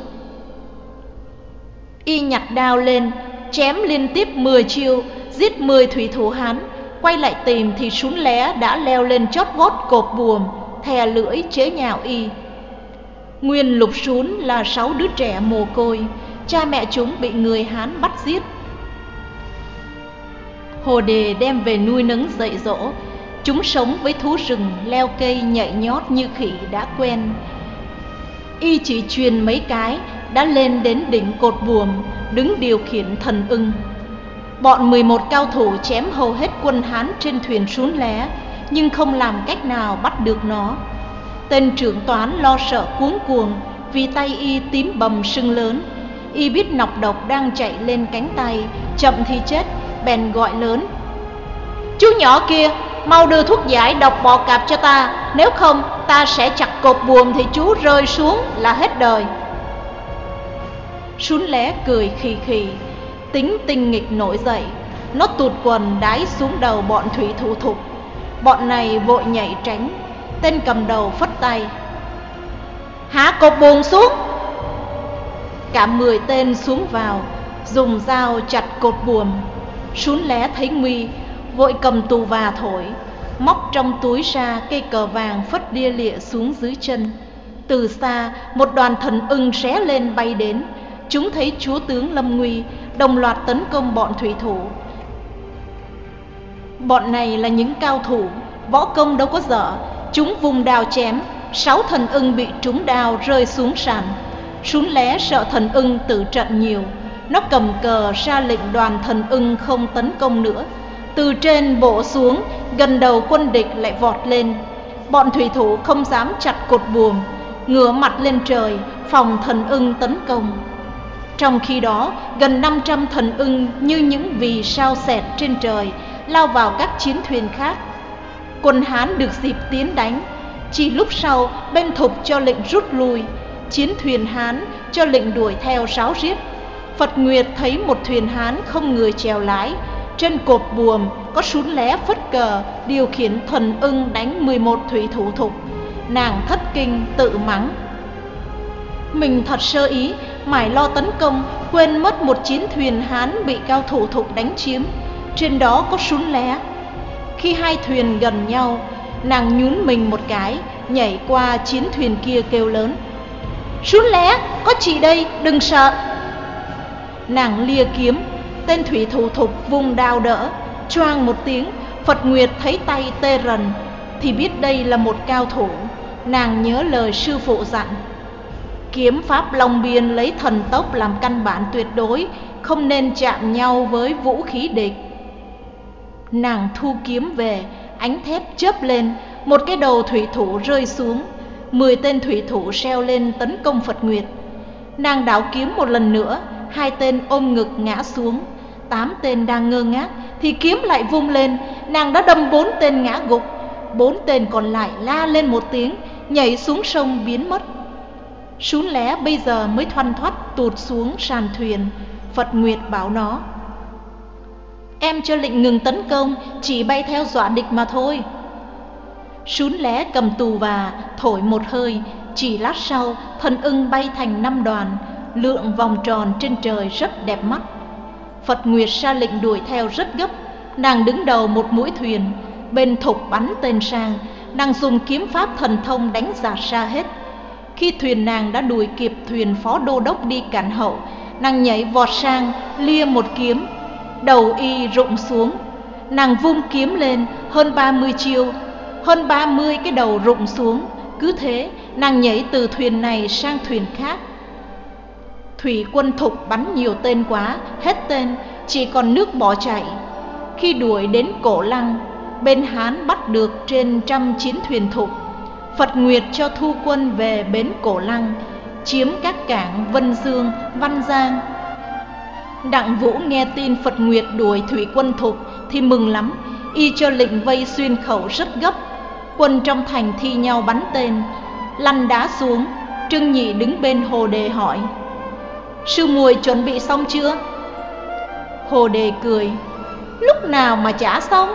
Y nhặt đao lên, chém liên tiếp mười chiêu, giết mười thủy thủ Hán. Quay lại tìm thì Sún Lé đã leo lên chót vót cột buồm, thè lưỡi chế nhạo Y. Nguyên Lục Sún là sáu đứa trẻ mồ côi, cha mẹ chúng bị người Hán bắt giết. Hồ Đề đem về nuôi nấng dạy dỗ. Chúng sống với thú rừng, leo cây nhảy nhót như khỉ đã quen. Y chỉ truyền mấy cái đã lên đến đỉnh cột buồm, đứng điều khiển thần ưng. Bọn mười một cao thủ chém hầu hết quân Hán trên thuyền Sún Lé, nhưng không làm cách nào bắt được nó. Tên trưởng toán lo sợ cuống cuồng, vì tay Y tím bầm sưng lớn. Y biết nọc độc đang chạy lên cánh tay, chậm thì chết, bèn gọi lớn: "Chú nhỏ kia, mau đưa thuốc giải độc bò cạp cho ta, nếu không ta sẽ chặt cột buồm thì chú rơi xuống là hết đời." Sún Lé cười khì khì, tính tinh nghịch nổi dậy. Nó tụt quần đái xuống đầu bọn thủy thủ Thục. Bọn này vội nhảy tránh. Tên cầm đầu phất tay: "Hạ cột buồm xuống." Cả mười tên xuống vào, dùng dao chặt cột buồm. Sún Lé thấy nguy, vội cầm tù và thổi, móc trong túi ra cây cờ vàng phất lia lịa xuống dưới chân. Từ xa một đoàn thần ưng ré lên bay đến. Chúng thấy chúa tướng lâm nguy, đồng loạt tấn công bọn thủy thủ. Bọn này là những cao thủ, võ công đâu có dở. Chúng vùng đao chém, sáu thần ưng bị trúng đao rơi xuống sàn. Sún Lé sợ thần ưng tử trận nhiều, nó cầm cờ ra lệnh đoàn thần ưng không tấn công nữa. Từ trên bộ xuống, gần đầu quân địch lại vọt lên. Bọn thủy thủ không dám chặt cột buồm, ngửa mặt lên trời phòng thần ưng tấn công. Trong khi đó, gần năm trăm thần ưng như những vì sao xẹt trên trời lao vào các chiến thuyền khác. Quân Hán được dịp tiến đánh. Chỉ lúc sau, bên Thục cho lệnh rút lui, chiến thuyền Hán cho lệnh đuổi theo ráo riết. Phật Nguyệt thấy một thuyền Hán không người chèo lái, trên cột buồm có Sún Lé phất cờ điều khiển thần ưng đánh mười một thủy thủ Thục. Nàng thất kinh tự mắng: "Mình thật sơ ý, mải lo tấn công, quên mất một chiến thuyền Hán bị cao thủ Thục đánh chiếm, trên đó có Sún Lé." Khi hai thuyền gần nhau, nàng nhún mình một cái, nhảy qua chiến thuyền kia kêu lớn: "Sún Lé, có chị đây, đừng sợ." Nàng lia kiếm, tên thủy thủ Thục vung đao đỡ, choang một tiếng. Phật Nguyệt thấy tay tê rần thì biết đây là một cao thủ. Nàng nhớ lời sư phụ dặn: kiếm pháp Long Biên lấy thần tốc làm căn bản tuyệt đối, không nên chạm nhau với vũ khí địch. Nàng thu kiếm về, ánh thép chớp lên, một cái đầu thủy thủ rơi xuống. Mười tên thủy thủ reo lên tấn công Phật Nguyệt. Nàng đảo kiếm một lần nữa, hai tên ôm ngực ngã xuống. Tám tên đang ngơ ngác thì kiếm lại vung lên, nàng đã đâm bốn tên ngã gục. Bốn tên còn lại la lên một tiếng, nhảy xuống sông biến mất. Sún Lé bây giờ mới thoăn thoắt tụt xuống sàn thuyền. Phật Nguyệt bảo nó: "Em cho lệnh ngừng tấn công, chỉ bay theo dọa địch mà thôi." Sún Lé cầm tù và thổi một hơi, chỉ lát sau thần ưng bay thành năm đoàn, lượn vòng tròn trên trời rất đẹp mắt. Phật Nguyệt ra lệnh đuổi theo rất gấp. Nàng đứng đầu một mũi thuyền, bên Thục bắn tên sang, nàng dùng kiếm pháp thần thông đánh giạt xa hết. Khi thuyền nàng đã đuổi kịp thuyền phó đô đốc đi cản hậu, nàng nhảy vọt sang, lia một kiếm, đầu y rụng xuống. Nàng vung kiếm lên hơn ba mươi chiêu, hơn ba mươi cái đầu rụng xuống. Cứ thế nàng nhảy từ thuyền này sang thuyền khác. Thủy quân Thục bắn nhiều tên quá, hết tên, chỉ còn nước bỏ chạy. Khi đuổi đến Cổ Lăng, bên Hán bắt được trên trăm chiến thuyền Thục. Phật Nguyệt cho thu quân về bến Cổ Lăng, chiếm các cảng Vân Dương, Văn Giang. Đặng Vũ nghe tin Phật Nguyệt đuổi thủy quân Thục thì mừng lắm, y cho lệnh vây xuyên khẩu rất gấp. Quân trong thành thi nhau bắn tên, lăn đá xuống. Trương Nhị đứng bên Hồ Đề hỏi: sư muội chuẩn bị xong chưa? Hồ Đề cười: lúc nào mà chả xong.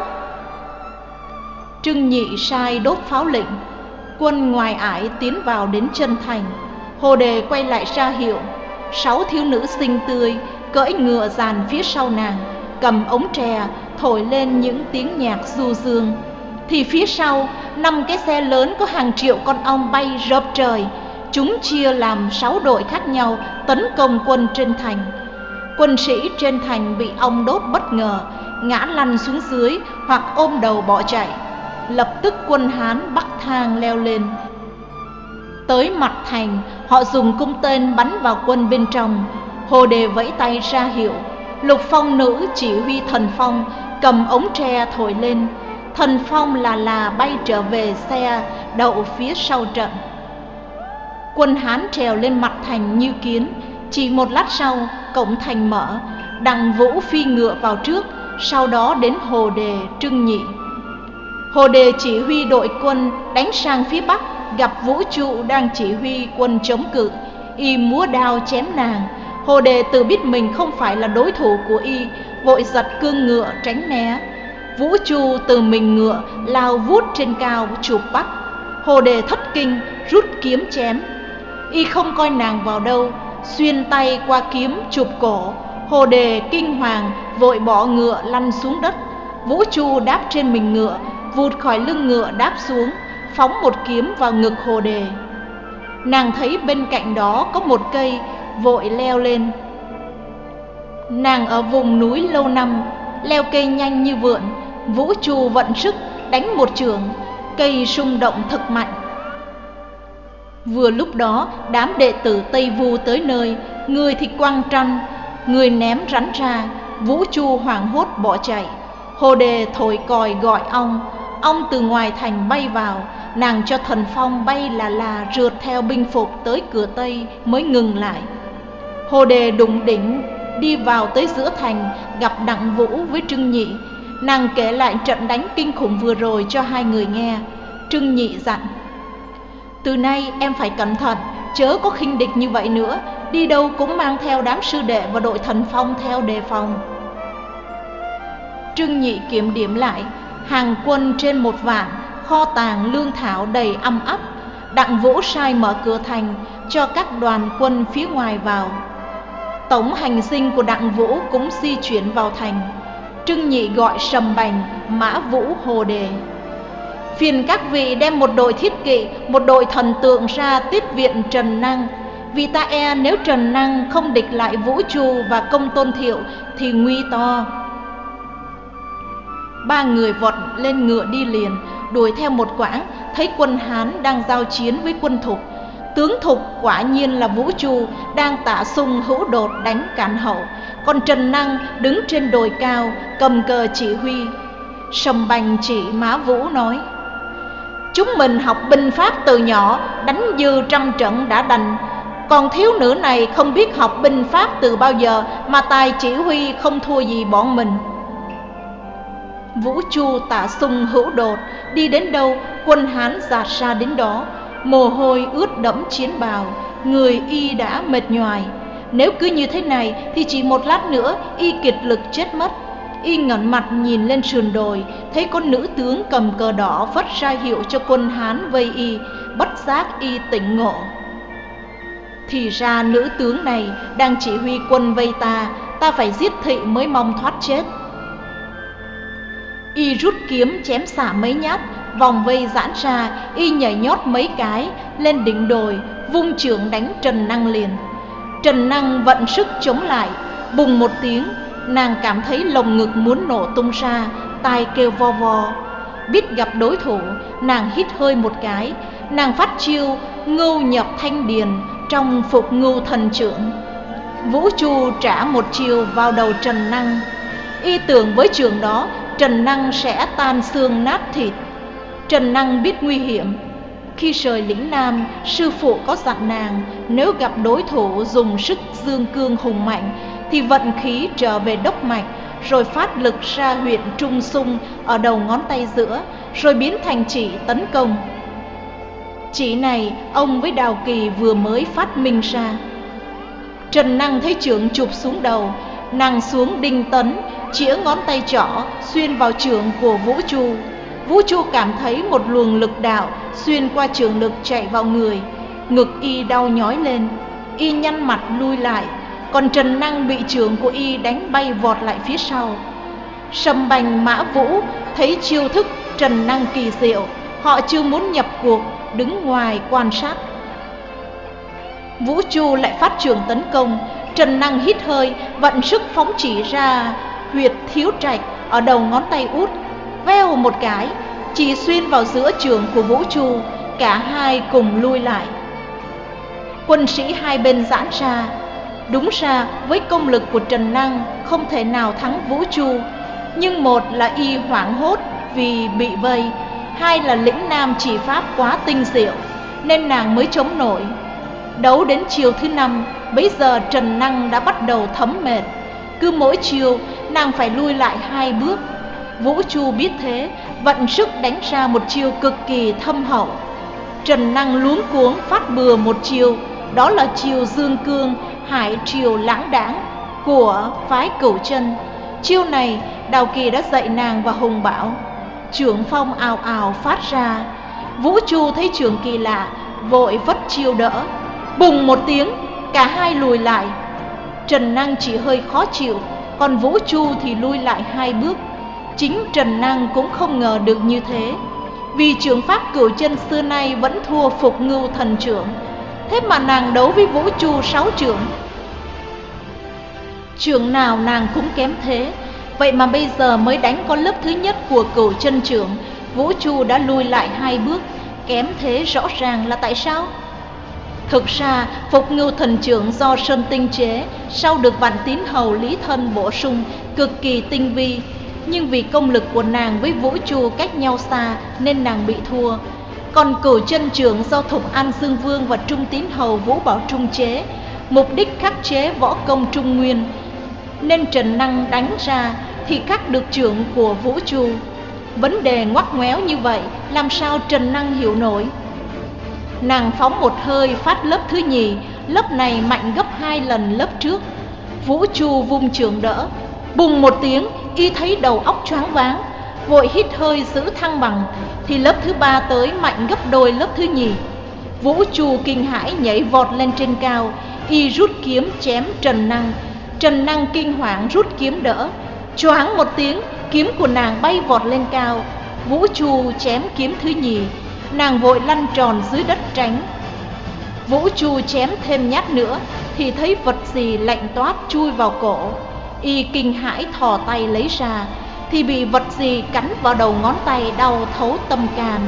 Trương Nhị sai đốt pháo lệnh, quân ngoài ải tiến vào đến chân thành. Hồ Đề quay lại ra hiệu, sáu thiếu nữ xinh tươi cưỡi ngựa dàn phía sau nàng, cầm ống trè thổi lên những tiếng nhạc du dương. Thì phía sau, năm cái xe lớn có hàng triệu con ong bay rợp trời. Chúng chia làm sáu đội khác nhau tấn công quân trên thành. Quân sĩ trên thành bị ong đốt bất ngờ, ngã lăn xuống dưới hoặc ôm đầu bỏ chạy. Lập tức quân Hán bắc thang leo lên. Tới mặt thành, họ dùng cung tên bắn vào quân bên trong. Hồ Đề vẫy tay ra hiệu. Lục Phong nữ chỉ huy Thần Phong cầm ống tre thổi lên. Thần Phong là là bay trở về xe đậu phía sau trận. Quân Hán trèo lên mặt thành như kiến. Chỉ một lát sau, cổng thành mở. Đặng Vũ phi ngựa vào trước, sau đó đến Hồ Đề, Trương Nhị. Hồ Đề chỉ huy đội quân đánh sang phía bắc, gặp Vũ Trụ đang chỉ huy quân chống cự. Y múa đao chém nàng. Hồ Đề tự biết mình không phải là đối thủ của y, vội giật cương ngựa tránh né. Vũ Trụ từ mình ngựa lao vút trên cao chụp bắt. Hồ Đề thất kinh, rút kiếm chém. Y không coi nàng vào đâu, xuyên tay qua kiếm chụp cổ. Hồ Đề kinh hoàng vội bỏ ngựa lăn xuống đất. Vũ Trụ đáp trên mình ngựa, vụt khỏi lưng ngựa đáp xuống, phóng một kiếm vào ngực Hồ Đề. Nàng thấy bên cạnh đó có một cây, vội leo lên. Nàng ở vùng núi lâu năm, leo cây nhanh như vượn. Vũ Trụ vận sức đánh một chưởng, cây rung động thật mạnh. Vừa lúc đó đám đệ tử Tây Vu tới nơi, người thì quăng trăn, người ném rắn ra. Vũ Trụ hoảng hốt bỏ chạy. Hồ Đề thổi còi gọi ong, ong từ ngoài thành bay vào. Nàng cho Thần Phong bay là là rượt theo binh phục tới cửa Tây mới ngừng lại. Hồ Đề đụng đỉnh đi vào tới giữa thành, gặp Đặng Vũ với Trương Nhị. Nàng kể lại trận đánh kinh khủng vừa rồi cho hai người nghe. Trương Nhị dặn: từ nay em phải cẩn thận, chớ có khinh địch như vậy nữa. Đi đâu cũng mang theo đám sư đệ và đội Thần Phong theo đề phòng. Trương Nhị kiểm điểm lại, hàng quân trên một vạn, kho tàng lương thảo đầy âm ấp. Đặng Vũ sai mở cửa thành cho các đoàn quân phía ngoài vào. Tổng hành dinh của Đặng Vũ cũng di chuyển vào thành. Trương Nhị gọi Sầm Bành, Mã Vũ, Hồ Đề: phiền các vị đem một đội thiết kỵ, một đội thần tượng ra tiếp viện Trần Năng. Vì ta e nếu Trần Năng không địch lại Vũ Trụ và Công Tôn Thiệu thì nguy to. Ba người vọt lên ngựa đi liền, đuổi theo một quãng, thấy quân Hán đang giao chiến với quân Thục. Tướng Thục quả nhiên là Vũ Trụ đang tả xung hữu đột đánh cản hậu, còn Trần Năng đứng trên đồi cao cầm cờ chỉ huy. Sầm Bành chỉ Mã Vũ nói: chúng mình học binh pháp từ nhỏ, đánh dư trăm trận đã đành. Còn thiếu nữ này không biết học binh pháp từ bao giờ mà tài chỉ huy không thua gì bọn mình. Vũ Trụ tả xung hữu đột, đi đến đâu quân Hán dạt ra đến đó. Mồ hôi ướt đẫm chiến bào, người y đã mệt nhoài. Nếu cứ như thế này thì chỉ một lát nữa y kiệt lực chết mất. Y ngẩng mặt nhìn lên sườn đồi, thấy con nữ tướng cầm cờ đỏ phất ra hiệu cho quân Hán vây y. Bất giác y tỉnh ngộ. Thì ra nữ tướng này đang chỉ huy quân vây ta, ta phải giết thị mới mong thoát chết. Y rút kiếm chém xả mấy nhát, vòng vây giãn ra. Y nhảy nhót mấy cái lên đỉnh đồi, vung chưởng đánh Trần Năng liền. Trần Năng vận sức chống lại, bùng một tiếng, nàng cảm thấy lồng ngực muốn nổ tung ra, tai kêu vo vo. Biết gặp đối thủ, nàng hít hơi một cái, nàng phát chiêu ngưu nhập thanh điền trong Phục Ngưu Thần Chưởng. Vũ Chu trả một chiêu vào đầu Trần Năng. Y tưởng với trường đó Trần Năng sẽ tan xương nát thịt. Trần Năng biết nguy hiểm. Khi rời lĩnh Nam, sư phụ có dặn nàng nếu gặp đối thủ dùng sức dương cương hùng mạnh thì vận khí trở về đốc mạch, rồi phát lực ra huyện trung xung ở đầu ngón tay giữa, rồi biến thành chỉ tấn công. Chỉ này ông với Đào Kỳ vừa mới phát minh ra. Trần Năng thấy chưởng chụp xuống đầu, nàng xuống đinh tấn, chĩa ngón tay trỏ xuyên vào chưởng của Vũ Chu. Vũ Chu cảm thấy một luồng lực đạo xuyên qua chưởng lực chạy vào người, ngực y đau nhói lên, y nhăn mặt lui lại, còn Trần Năng bị chưởng của y đánh bay vọt lại phía sau. Sầm Bành, Mã Vũ thấy chiêu thức Trần Năng kỳ diệu, họ chưa muốn nhập cuộc, đứng ngoài quan sát. Vũ Chu lại phát chưởng tấn công, Trần Năng hít hơi, vận sức phóng chỉ ra huyệt thiếu trạch ở đầu ngón tay út, veo một cái, chỉ xuyên vào giữa chưởng của Vũ Chu, cả hai cùng lui lại. Quân sĩ hai bên giãn ra. Đúng ra với công lực của Trần Năng không thể nào thắng Vũ Chu, nhưng một là y hoảng hốt vì bị vây, hai là lĩnh Nam chỉ pháp quá tinh diệu nên nàng mới chống nổi. Đấu đến chiều thứ năm, bấy giờ Trần Năng đã bắt đầu thấm mệt. Cứ mỗi chiều nàng phải lui lại hai bước. Vũ Chu biết thế, vận sức đánh ra một chiêu cực kỳ thâm hậu. Trần Năng luống cuống phát bừa một chiêu, đó là chiêu dương cương hải triều lãng đãng của phái Cửu Chân. Chiêu này Đào Kỳ đã dạy nàng và Hùng Bảo. Chưởng phong ào ào phát ra. Vũ Chu thấy chưởng kỳ lạ, vội vất chiêu đỡ. Bùng một tiếng, cả hai lùi lại. Trần Năng chỉ hơi khó chịu, còn Vũ Chu thì lui lại hai bước. Chính Trần Năng cũng không ngờ được như thế, vì chưởng pháp Cửu Chân xưa nay vẫn thua Phục Ngưu Thần Chưởng. Thế mà nàng đấu với Vũ Chu sáu chưởng, chưởng nào nàng cũng kém thế. Vậy mà bây giờ mới đánh con lớp thứ nhất của Cửu Chân chưởng, Vũ Chu đã lui lại hai bước, kém thế rõ ràng là tại sao? Thực ra Phục Ngưu Thần Chưởng do Sơn Tinh chế, sau được Vạn Tín Hầu Lý Thân bổ sung, cực kỳ tinh vi. Nhưng vì công lực của nàng với Vũ Chu cách nhau xa nên nàng bị thua. Còn Cửu Chân chưởng do Thục An Dương Vương và Trung Tín Hầu Vũ Bảo Trung chế, mục đích khắc chế võ công Trung Nguyên, nên Trần Năng đánh ra thì khắc được chưởng của Vũ Chu. Vấn đề ngoắt ngoéo như vậy, làm sao Trần Năng hiểu nổi? Nàng phóng một hơi phát lớp thứ nhì, lớp này mạnh gấp hai lần lớp trước. Vũ Chu vung chưởng đỡ, bùng một tiếng, y thấy đầu óc choáng váng, vội hít hơi giữ thăng bằng, thì lớp thứ ba tới mạnh gấp đôi lớp thứ nhì. Vũ Chu kinh hãi nhảy vọt lên trên cao, y rút kiếm chém Trần Năng. Trần Năng kinh hoàng rút kiếm đỡ, choáng một tiếng, kiếm của nàng bay vọt lên cao. Vũ Chu chém kiếm thứ nhì, nàng vội lăn tròn dưới đất tránh. Vũ Chu chém thêm nhát nữa thì thấy vật gì lạnh toát chui vào cổ. Y kinh hãi thò tay lấy ra thì bị vật gì cắn vào đầu ngón tay, đau thấu tâm can.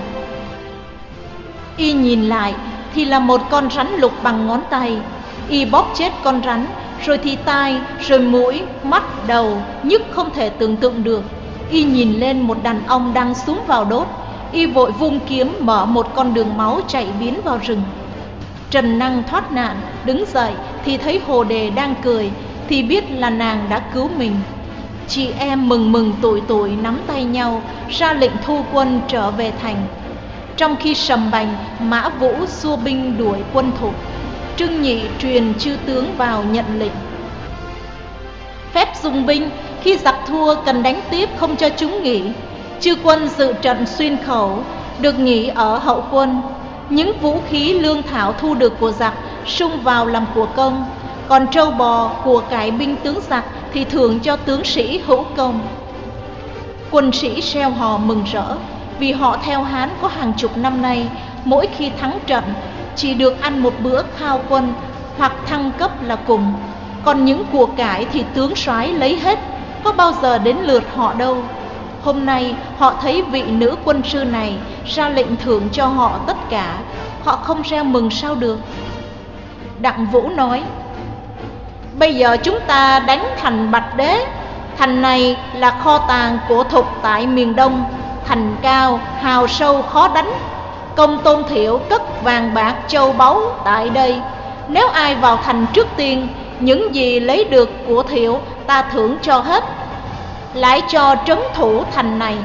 Y nhìn lại thì là một con rắn lục bằng ngón tay. Y bóp chết con rắn, rồi thì tai, rồi mũi, mắt, đầu, nhức không thể tưởng tượng được. Y nhìn lên một đàn ong đang xuống vào đốt. Y vội vung kiếm mở một con đường máu chạy biến vào rừng. Trần Năng thoát nạn, đứng dậy thì thấy Hồ Đề đang cười, thì biết là nàng đã cứu mình. Chị em mừng mừng tủi tủi nắm tay nhau, ra lệnh thu quân trở về thành. Trong khi Sầm Bành, Mã Vũ xua binh đuổi quân Thục, Trương Nhị truyền chư tướng vào nhận lệnh. Phép dùng binh, khi giặc thua cần đánh tiếp, không cho chúng nghỉ. Chư quân dự trận xuyên khẩu, được nghỉ ở hậu quân. Những vũ khí lương thảo thu được của giặc sung vào làm của công, còn trâu bò của cải binh tướng giặc thì thưởng cho tướng sĩ hữu công. Quân sĩ reo hò mừng rỡ, vì họ theo Hán có hàng chục năm nay, mỗi khi thắng trận chỉ được ăn một bữa khao quân hoặc thăng cấp là cùng. Còn những của cải thì tướng soái lấy hết, có bao giờ đến lượt họ đâu. Hôm nay họ thấy vị nữ quân sư này ra lệnh thưởng cho họ tất cả, họ không reo mừng sao được. Đặng Vũ nói: bây giờ chúng ta đánh thành Bạch Đế. Thành này là kho tàng của Thục tại miền Đông, thành cao, hào sâu khó đánh. Công Tôn Thiệu cất vàng bạc châu báu tại đây. Nếu ai vào thành trước tiên, những gì lấy được của Thiệu ta thưởng cho hết, lại cho trấn thủ thành này.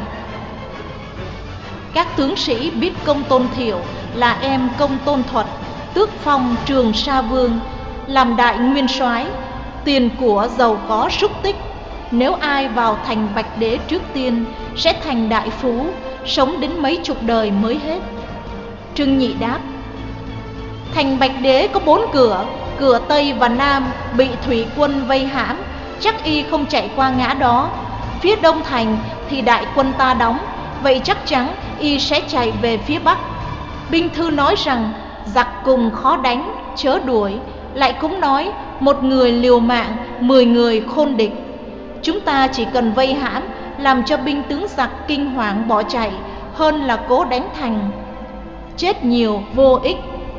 Các tướng sĩ biết Công Tôn Thiệu là em Công Tôn Thuật, tước phong Trường Sa Vương, làm đại nguyên soái, tiền của giàu có súc tích. Nếu ai vào thành Bạch Đế trước tiên sẽ thành đại phú, sống đến mấy chục đời mới hết. Trương Nhị đáp: thành Bạch Đế có bốn cửa, cửa Tây và Nam bị thủy quân vây hãm, chắc y không chạy qua ngã đó. Phía Đông thành thì đại quân ta đóng, vậy chắc chắn y sẽ chạy về phía Bắc. Binh thư nói rằng giặc cùng khó đánh, chớ đuổi, lại cũng nói một người liều mạng, mười người khôn địch. Chúng ta chỉ cần vây hãm, làm cho binh tướng giặc kinh hoàng bỏ chạy, hơn là cố đánh thành. Chết nhiều vô ích.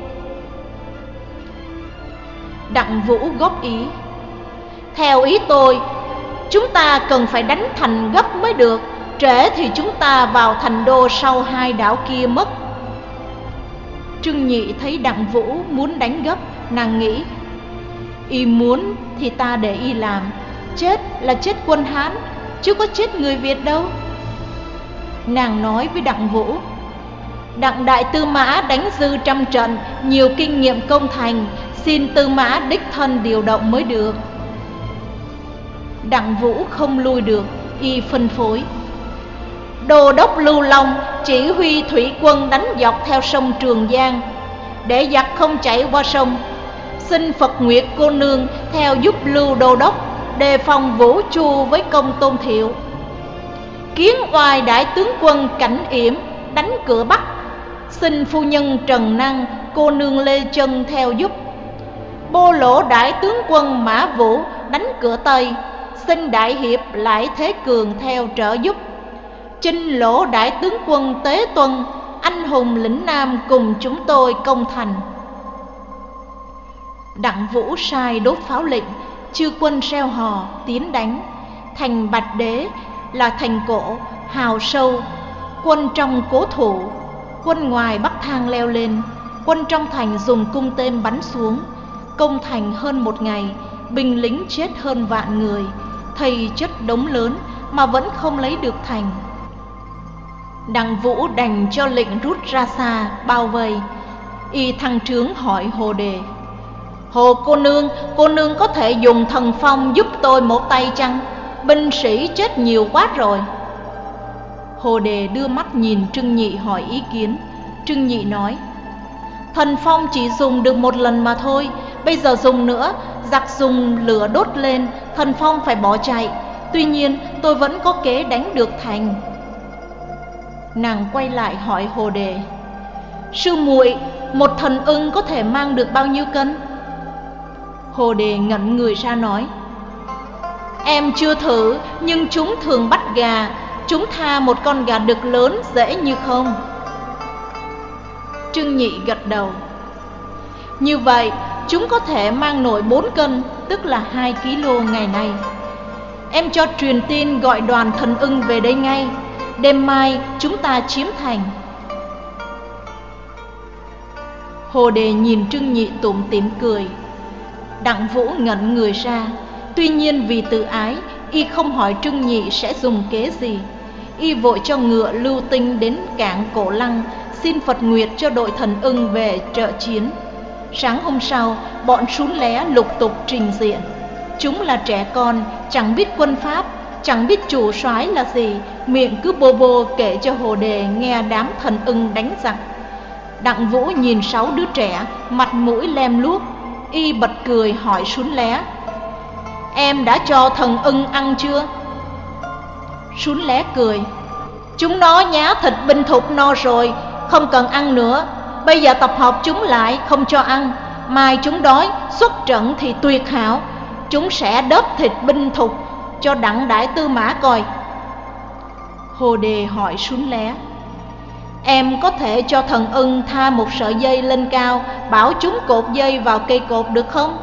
Đặng Vũ góp ý: theo ý tôi, chúng ta cần phải đánh thành gấp mới được, trễ thì chúng ta vào thành đô sau hai đảo kia mất. Trương Nhị thấy Đặng Vũ muốn đánh gấp, nàng nghĩ: y muốn thì ta để y làm, chết là chết quân Hán, chứ có chết người Việt đâu. Nàng nói với Đặng Vũ: Đặng đại tư mã đánh dư trăm trận, nhiều kinh nghiệm công thành, xin tư mã đích thân điều động mới được. Đặng Vũ không lui được, y phân phối: đô đốc Lưu Long chỉ huy thủy quân đánh dọc theo sông Trường Giang, để giặc không chạy qua sông. Xin Phật Nguyệt cô nương theo giúp Lưu đô đốc, đề phòng Vũ Chu với Công Tôn Thiệu. Kiến oai đại tướng quân Cảnh Yểm đánh cửa Bắc, xin phu nhân Trần Năng, cô nương Lê Chân theo giúp. Bô Lỗ đại tướng quân Mã Vũ đánh cửa Tây, xin đại hiệp Lại Thế Cường theo trợ giúp. Chinh Lỗ đại tướng quân Tế Tuân, anh hùng lĩnh Nam cùng chúng tôi công thành. Đặng Vũ sai đốt pháo lệnh, chư quân reo hò tiến đánh. Thành Bạch Đế là thành cổ, hào sâu, quân trong cố thủ, quân ngoài bắc thang leo lên, quân trong thành dùng cung tên bắn xuống. Công thành hơn một ngày, binh lính chết hơn vạn người, thây chất đống lớn mà vẫn không lấy được thành. Đặng Vũ đành cho lệnh rút ra xa, bao vây. Y thăng trướng hỏi Hồ Đề: Hồ cô nương, cô nương có thể dùng thần phong giúp tôi một tay chăng? Binh sĩ chết nhiều quá rồi. Hồ Đề đưa mắt nhìn Trưng Nhị hỏi ý kiến. Trưng Nhị nói: thần phong chỉ dùng được một lần mà thôi, bây giờ dùng nữa, giặc dùng lửa đốt lên, thần phong phải bỏ chạy. Tuy nhiên tôi vẫn có kế đánh được thành. Nàng quay lại hỏi Hồ Đề: sư muội, một thần ưng có thể mang được bao nhiêu cân? Hồ Đề ngẩn người ra nói: em chưa thử, nhưng chúng thường bắt gà, chúng tha một con gà đực lớn dễ như không. Trương Nhị gật đầu: như vậy chúng có thể mang nổi bốn cân, tức là hai ki lô ngày nay. Em cho truyền tin gọi đoàn thần ưng về đây ngay, đêm mai chúng ta chiếm thành. Hồ Đề nhìn Trương Nhị tủm tỉm cười. Đặng Vũ ngẩn người ra. Tuy nhiên vì tự ái, y không hỏi Trương Nhị sẽ dùng kế gì. Y vội cho ngựa lưu tinh đến cảng Cổ Lăng, xin Phật Nguyệt cho đội thần ưng về trợ chiến. Sáng hôm sau, bọn Sún Lé lục tục trình diện. Chúng là trẻ con, chẳng biết quân pháp, chẳng biết chủ soái là gì, miệng cứ bô bô kể cho Hồ Đề nghe đám thần ưng đánh giặc. Đặng Vũ nhìn sáu đứa trẻ, mặt mũi lem luốc. Y bật cười hỏi Sún Lé: em đã cho thần ưng ăn chưa? Sún Lé cười: chúng nó nhá thịt binh thục no rồi, không cần ăn nữa. Bây giờ tập hợp chúng lại, không cho ăn. Mai chúng đói, xuất trận thì tuyệt hảo. Chúng sẽ đớp thịt binh thục cho Đặng đại tư mã coi. Hồ Đề hỏi Sún Lé: Em có thể cho thần ưng tha một sợi dây lên cao, bảo chúng cột dây vào cây cột được không?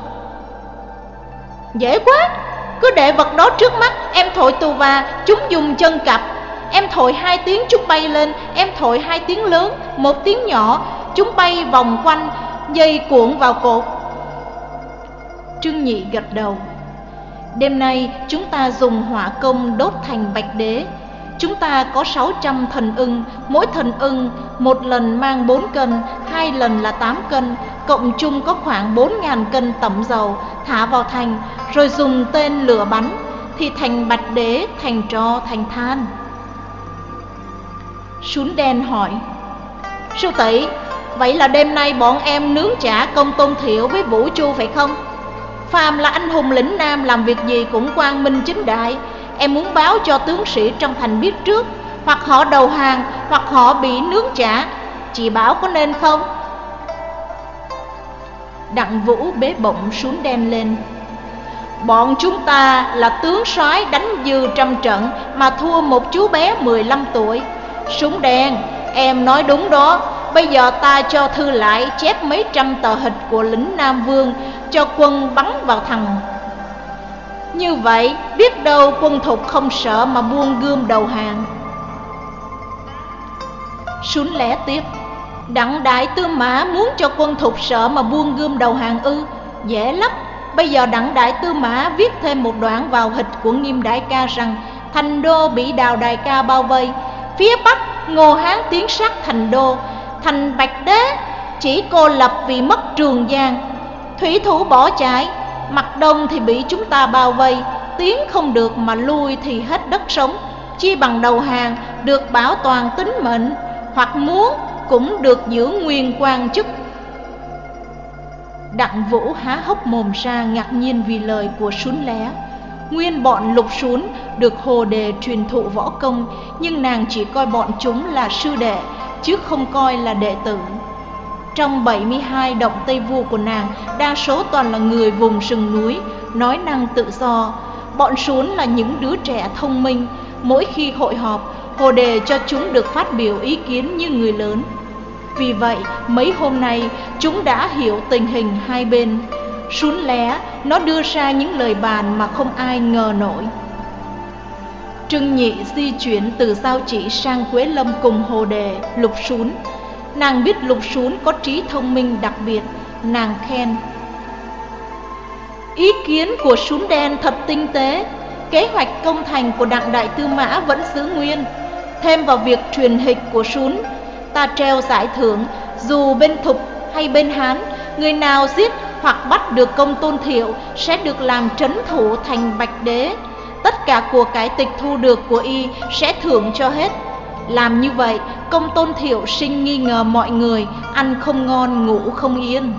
Dễ quá, cứ để vật đó trước mắt, em thổi tù và, chúng dùng chân cặp. Em thổi hai tiếng chúng bay lên, em thổi hai tiếng lớn, một tiếng nhỏ, chúng bay vòng quanh, dây cuộn vào cột. Trương Nhị gật đầu. Đêm nay chúng ta dùng hỏa công đốt thành bạch đế. Chúng ta có sáu trăm thần ưng, mỗi thần ưng một lần mang bốn cân, hai lần là tám cân, cộng chung có khoảng bốn nghìn cân tẩm dầu, thả vào thành, rồi dùng tên lửa bắn, thì thành bạch đế, thành tro, thành than. Sún Đen hỏi: Sư tỷ, vậy là đêm nay bọn em nướng chả Công Tôn Thiệu với Vũ Chu phải không? Phàm là anh hùng lĩnh nam làm việc gì cũng quang minh chính đại. Em muốn báo cho tướng sĩ trong thành biết trước, hoặc họ đầu hàng, hoặc họ bị nướng chả. Chị bảo có nên không? Đặng Vũ bế bổng Sún Đen lên: Bọn chúng ta là tướng soái đánh dư trăm trận mà thua một chú bé mười lăm tuổi. Sún Đen, em nói đúng đó. Bây giờ ta cho thư lại chép mấy trăm tờ hịch của lĩnh Nam Vương, cho quân bắn vào thằng. Như vậy biết đâu quân Thục không sợ mà buông gươm đầu hàng. Sún Lé tiếp: Đặng đại tư mã muốn cho quân Thục sợ mà buông gươm đầu hàng ư? Dễ lắm. Bây giờ Đặng đại tư mã viết thêm một đoạn vào hịch của Nghiêm đại ca rằng thành đô bị Đào đại ca bao vây. Phía bắc Ngô Hán tiến sát thành đô. Thành bạch đế chỉ cô lập vì mất Trường Giang. Thủy thủ bỏ chạy. Mặt đông thì bị chúng ta bao vây, tiến không được mà lui thì hết đất sống. Chi bằng đầu hàng, được bảo toàn tính mệnh, hoặc muốn cũng được giữ nguyên quan chức. Đặng Vũ há hốc mồm ra ngạc nhiên vì lời của Sún Lé. Nguyên bọn Lục Sún được Hồ Đề truyền thụ võ công, nhưng nàng chỉ coi bọn chúng là sư đệ, chứ không coi là đệ tử. Trong bảy mươi hai động Tây Vu của nàng, đa số toàn là người vùng rừng núi, nói năng tự do. Bọn Sún là những đứa trẻ thông minh. Mỗi khi hội họp, Hồ Đề cho chúng được phát biểu ý kiến như người lớn. Vì vậy, mấy hôm nay chúng đã hiểu tình hình hai bên. Sún Lé, nó đưa ra những lời bàn mà không ai ngờ nổi. Trương Nhị di chuyển từ Giao Chỉ sang Quế Lâm cùng Hồ Đề, Lục Sún. Nàng biết Lục Sún có trí thông minh đặc biệt, nàng khen: Ý kiến của Sún Đen thật tinh tế. Kế hoạch công thành của Đặng đại tư mã vẫn giữ nguyên. Thêm vào việc truyền hịch của Sún, ta treo giải thưởng, dù bên Thục hay bên Hán, người nào giết hoặc bắt được Công Tôn Thiệu sẽ được làm trấn thủ thành bạch đế. Tất cả của cải tịch thu được của y sẽ thưởng cho hết. Làm như vậy, Công Tôn Thiệu sinh nghi ngờ mọi người, ăn không ngon ngủ không yên.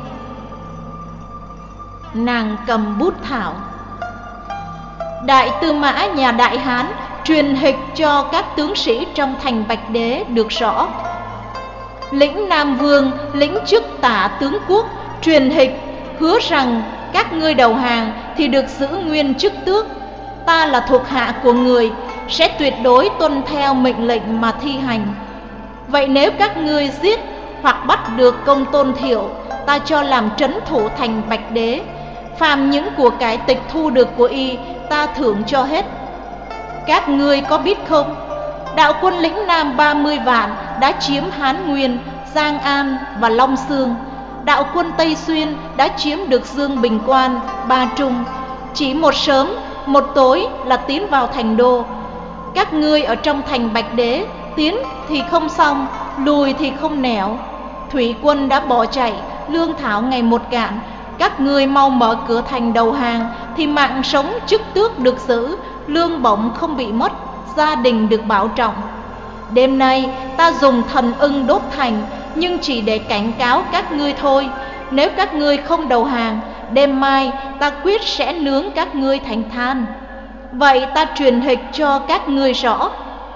Nàng cầm bút thảo: Đại tư mã nhà Đại Hán truyền hịch cho các tướng sĩ trong thành bạch đế được rõ. Lĩnh Nam Vương lĩnh chức tả tướng quốc truyền hịch, hứa rằng các ngươi đầu hàng thì được giữ nguyên chức tước. Ta là thuộc hạ của người, sẽ tuyệt đối tuân theo mệnh lệnh mà thi hành. Vậy nếu các ngươi giết hoặc bắt được Công Tôn Thiệu, ta cho làm trấn thủ thành bạch đế. Phàm những của cải tịch thu được của y, ta thưởng cho hết. Các ngươi có biết không, đạo quân lĩnh Nam ba mươi vạn đã chiếm Hán Nguyên, Giang An và Long Xương. Đạo quân Tây Xuyên đã chiếm được Dương Bình Quan, Ba Trung. Chỉ một sớm, một tối là tiến vào thành đô. Các ngươi ở trong thành bạch đế, tiến thì không xong, lùi thì không nẻo. Thủy quân đã bỏ chạy, lương thảo ngày một cạn. Các ngươi mau mở cửa thành đầu hàng, thì mạng sống chức tước được giữ, lương bổng không bị mất, gia đình được bảo trọng. Đêm nay ta dùng thần ưng đốt thành, nhưng chỉ để cảnh cáo các ngươi thôi. Nếu các ngươi không đầu hàng, đêm mai ta quyết sẽ nướng các ngươi thành than. Vậy ta truyền hịch cho các ngươi rõ.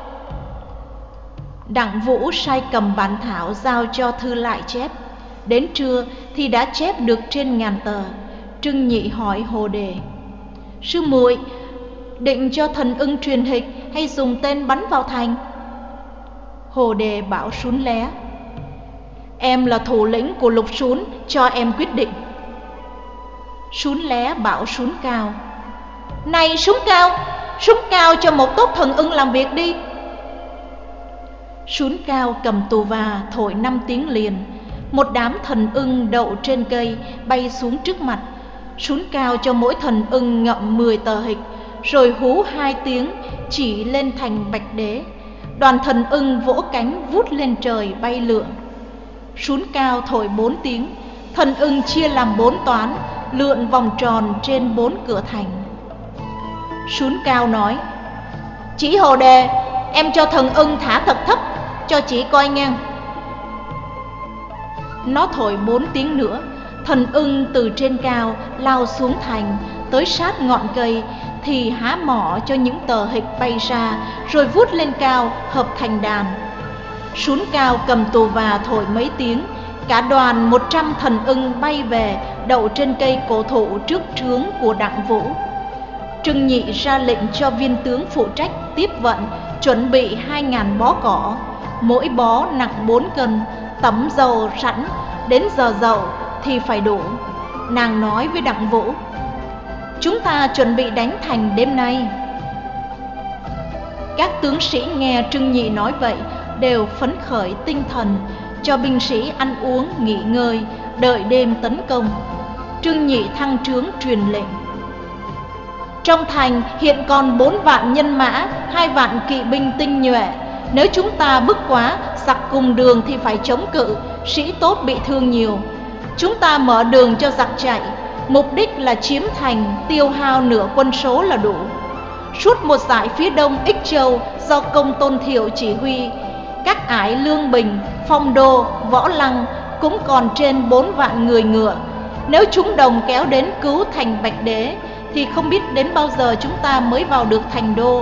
Đặng Vũ sai cầm bản thảo giao cho thư lại chép. Đến trưa thì đã chép được trên ngàn tờ. Trương Nhị hỏi Hồ Đề: Sư muội định cho thần ưng truyền hịch hay dùng tên bắn vào thành? Hồ Đề bảo Sún Lé: Em là thủ lĩnh của Lục Sún, cho em quyết định. Sún Lé bảo Sún Cao: Này Sún Cao, Sún Cao cho một tốt thần ưng làm việc đi. Sún Cao cầm tù và thổi năm tiếng liền. Một đám thần ưng đậu trên cây bay xuống trước mặt. Sún Cao cho mỗi thần ưng ngậm mười tờ hịch, rồi hú hai tiếng chỉ lên thành Bạch Đế. Đoàn thần ưng vỗ cánh vút lên trời bay lượn. Sún Cao thổi bốn tiếng, thần ưng chia làm bốn toán, lượn vòng tròn trên bốn cửa thành. Sún Cao nói: Chỉ Hồ Đề, em cho thần ưng thả thật thấp, cho chị coi ngang. Nó thổi bốn tiếng nữa, thần ưng từ trên cao lao xuống thành, tới sát ngọn cây thì há mỏ cho những tờ hịch bay ra, rồi vút lên cao hợp thành đàn. Sún Cao cầm tù và thổi mấy tiếng, cả đoàn một trăm thần ưng bay về đậu trên cây cổ thụ trước trướng của Đặng Vũ. Trưng Nhị ra lệnh cho viên tướng phụ trách tiếp vận chuẩn bị hai ngàn bó cỏ, mỗi bó nặng bốn cân, tẩm dầu sẵn, đến giờ dậu thì phải đủ. Nàng nói với Đặng Vũ: Chúng ta chuẩn bị đánh thành đêm nay. Các tướng sĩ nghe Trưng Nhị nói vậy đều phấn khởi tinh thần, cho binh sĩ ăn uống nghỉ ngơi, đợi đêm tấn công. Trưng Nhị thăng trướng truyền lệnh: Trong thành hiện còn bốn vạn nhân mã, hai vạn kỵ binh tinh nhuệ. Nếu chúng ta bức quá, giặc cùng đường thì phải chống cự, sĩ tốt bị thương nhiều. Chúng ta mở đường cho giặc chạy, mục đích là chiếm thành, tiêu hao nửa quân số là đủ. Suốt một dải phía đông Ích Châu do Công Tôn Thiệu chỉ huy, các ải Lương Bình, Phong Đô, Võ Lăng cũng còn trên bốn vạn người ngựa. Nếu chúng đồng kéo đến cứu thành Bạch Đế thì không biết đến bao giờ chúng ta mới vào được thành đô.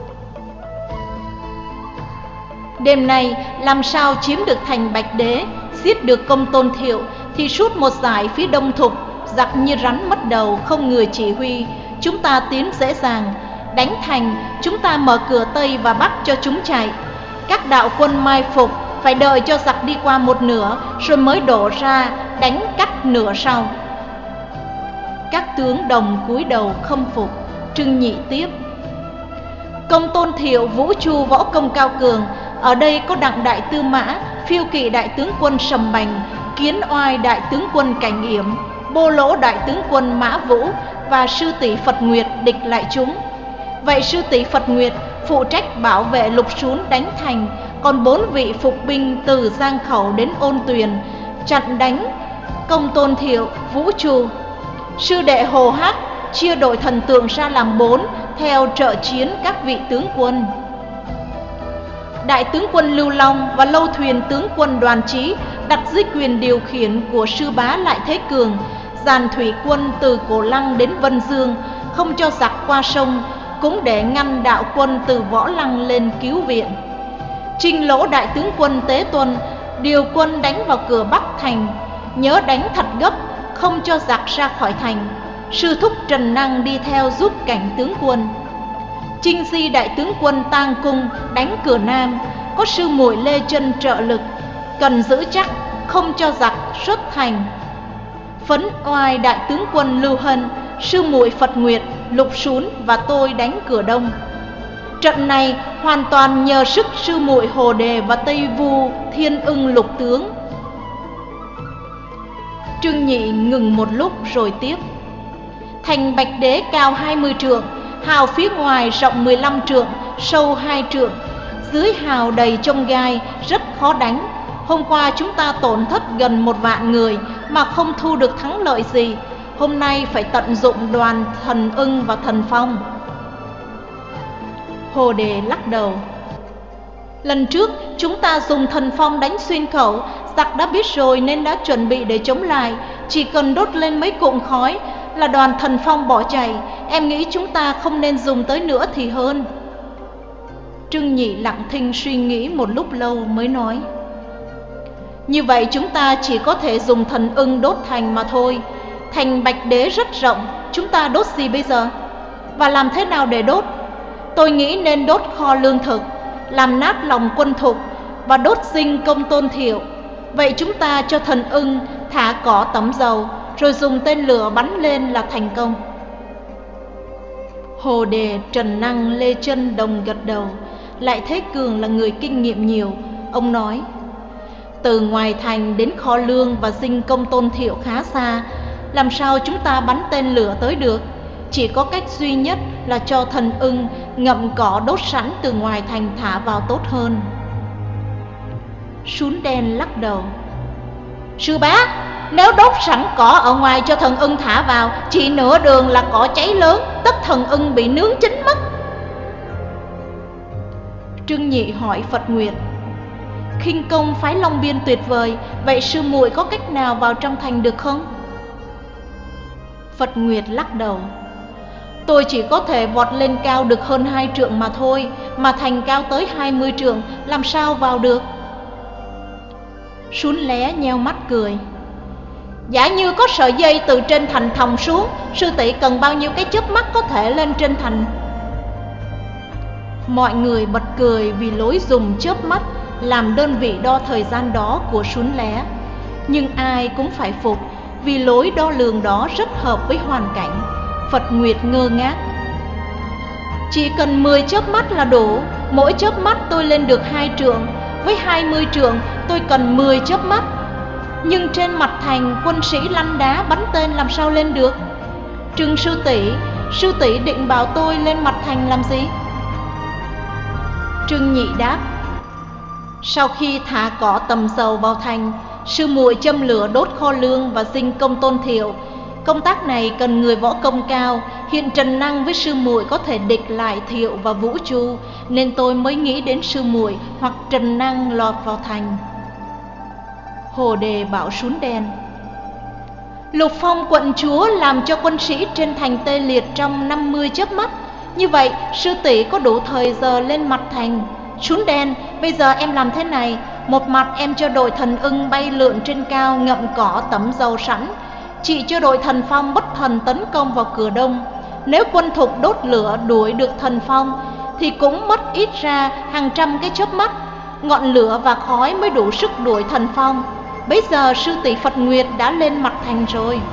Đêm nay làm sao chiếm được thành Bạch Đế, giết được Công Tôn Thiệu, thì suốt một dải phía đông Thục, giặc như rắn mất đầu, không người chỉ huy, chúng ta tiến dễ dàng. Đánh thành, chúng ta mở cửa Tây và Bắc cho chúng chạy. Các đạo quân mai phục phải đợi cho giặc đi qua một nửa, rồi mới đổ ra đánh cắt nửa sau. Các tướng đồng cúi đầu khâm phục. Trưng Nhị tiếp: Công Tôn Thiệu vũ chu võ công cao cường, ở đây có Đặng đại tư mã, Phiêu Kỵ đại tướng quân Sầm Bành, Kiến Oai đại tướng quân Cảnh Yểm, Bô Lỗ đại tướng quân Mã Vũ và sư tỷ Phật Nguyệt địch lại chúng. Vậy sư tỷ Phật Nguyệt phụ trách bảo vệ Lục Sún đánh thành, còn bốn vị phục binh từ Giang Khẩu đến Ôn Tuyền chặn đánh Công Tôn Thiệu, vũ chu. Sư đệ Hồ Hác chia đội thần tượng ra làm bốn, theo trợ chiến các vị tướng quân. Đại tướng quân Lưu Long và lâu thuyền tướng quân Đoàn Chí đặt dưới quyền điều khiển của sư bá Lại Thế Cường, dàn thủy quân từ Cổ Lăng đến Vân Dương, không cho giặc qua sông, cũng để ngăn đạo quân từ Võ Lăng lên cứu viện. Trinh Lỗ đại tướng quân Tế Tuân điều quân đánh vào cửa Bắc thành, nhớ đánh thật gấp, không cho giặc ra khỏi thành. Sư thúc Trần Năng đi theo giúp Cảnh tướng quân. Trinh Di đại tướng quân Tang Cung đánh cửa Nam, có sư muội Lê Chân trợ lực, cần giữ chắc, không cho giặc xuất thành. Phấn Oai đại tướng quân Lưu Hân, sư muội Phật Nguyệt, Lục Sún và tôi đánh cửa Đông. Trận này hoàn toàn nhờ sức sư muội Hồ Đề và Tây Vu Thiên Ưng lục tướng. Trưng Nhị ngừng một lúc rồi tiếp: Thành Bạch Đế cao hai mươi trượng, hào phía ngoài rộng mười lăm trượng, sâu hai trượng, dưới hào đầy chông gai, rất khó đánh. Hôm qua chúng ta tổn thất gần một vạn người mà không thu được thắng lợi gì. Hôm nay phải tận dụng đoàn thần ưng và thần phong. Hồ Đề lắc đầu: Lần trước chúng ta dùng thần phong đánh xuyên khẩu, giặc đã biết rồi nên đã chuẩn bị để chống lại. Chỉ cần đốt lên mấy cụm khói là đoàn thần phong bỏ chạy. Em nghĩ chúng ta không nên dùng tới nữa thì hơn. Trưng Nhị lặng thinh suy nghĩ một lúc lâu mới nói: Như vậy chúng ta chỉ có thể dùng thần ưng đốt thành mà thôi. Thành Bạch Đế rất rộng, chúng ta đốt gì bây giờ? Và làm thế nào để đốt? Tôi nghĩ nên đốt kho lương thực, làm nát lòng quân Thục và đốt sinh công Tôn Thiệu. Vậy chúng ta cho thần ưng thả cỏ tẩm dầu, rồi dùng tên lửa bắn lên là thành công. Hồ Đề, Trần Năng, Lê Chân đồng gật đầu. Lại Thế Cường là người kinh nghiệm nhiều. Ông nói: từ ngoài thành đến kho lương và dinh công Tôn Thiệu khá xa, làm sao chúng ta bắn tên lửa tới được? Chỉ có cách duy nhất là cho thần ưng ngậm cỏ đốt sẵn từ ngoài thành thả vào tốt hơn. Sún Đen lắc đầu: sư bá, nếu đốt sẵn cỏ ở ngoài cho thần ưng thả vào, chỉ nửa đường là cỏ cháy lớn, tất thần ưng bị nướng chín mất. Trương Nhị hỏi Phật Nguyệt: khinh công phái Long Biên tuyệt vời, vậy sư muội có cách nào vào trong thành được không? Phật Nguyệt lắc đầu: tôi chỉ có thể vọt lên cao được hơn hai trượng mà thôi, mà thành cao tới hai mươi trượng, làm sao vào được? Sún Lé nheo mắt cười: giả như có sợi dây từ trên thành thòng xuống, sư tỷ cần bao nhiêu cái chớp mắt có thể lên trên thành? Mọi người bật cười vì lối dùng chớp mắt làm đơn vị đo thời gian đó của Sún Lé. Nhưng ai cũng phải phục, vì lối đo lường đó rất hợp với hoàn cảnh. Phật Nguyệt ngơ ngác: chỉ cần mười chớp mắt là đủ, mỗi chớp mắt tôi lên được hai trượng, với hai mươi trượng tôi cần mười chớp mắt. Nhưng trên mặt thành quân sĩ lăn đá bắn tên làm sao lên được? Trương sư tỷ, sư tỷ định bảo tôi lên mặt thành làm gì? Trương Nhị đáp: sau khi thả cỏ tầm dầu vào thành, sư muội châm lửa đốt kho lương và dinh công Tôn Thiệu. Công tác này cần người võ công cao, hiện Trần Năng với sư muội có thể địch lại Thiệu và Vũ Chu, nên tôi mới nghĩ đến sư muội hoặc Trần Năng lọt vào thành. Hồ Đề bảo Sún Đen: Lục Phong quận chúa làm cho quân sĩ trên thành tê liệt trong năm mươi chớp mắt, như vậy sư tỷ có đủ thời giờ lên mặt thành. Sún Đen, bây giờ em làm thế này: một mặt em cho đội thần ưng bay lượn trên cao ngậm cỏ tẩm dầu sẵn, chị cho đội thần phong bất thần tấn công vào cửa đông. Nếu quân thục đốt lửa đuổi được thần phong thì cũng mất ít ra hàng trăm cái chớp mắt, ngọn lửa và khói mới đủ sức đuổi thần phong. Bây giờ sư tỷ Phật Nguyệt đã lên mặt thành rồi.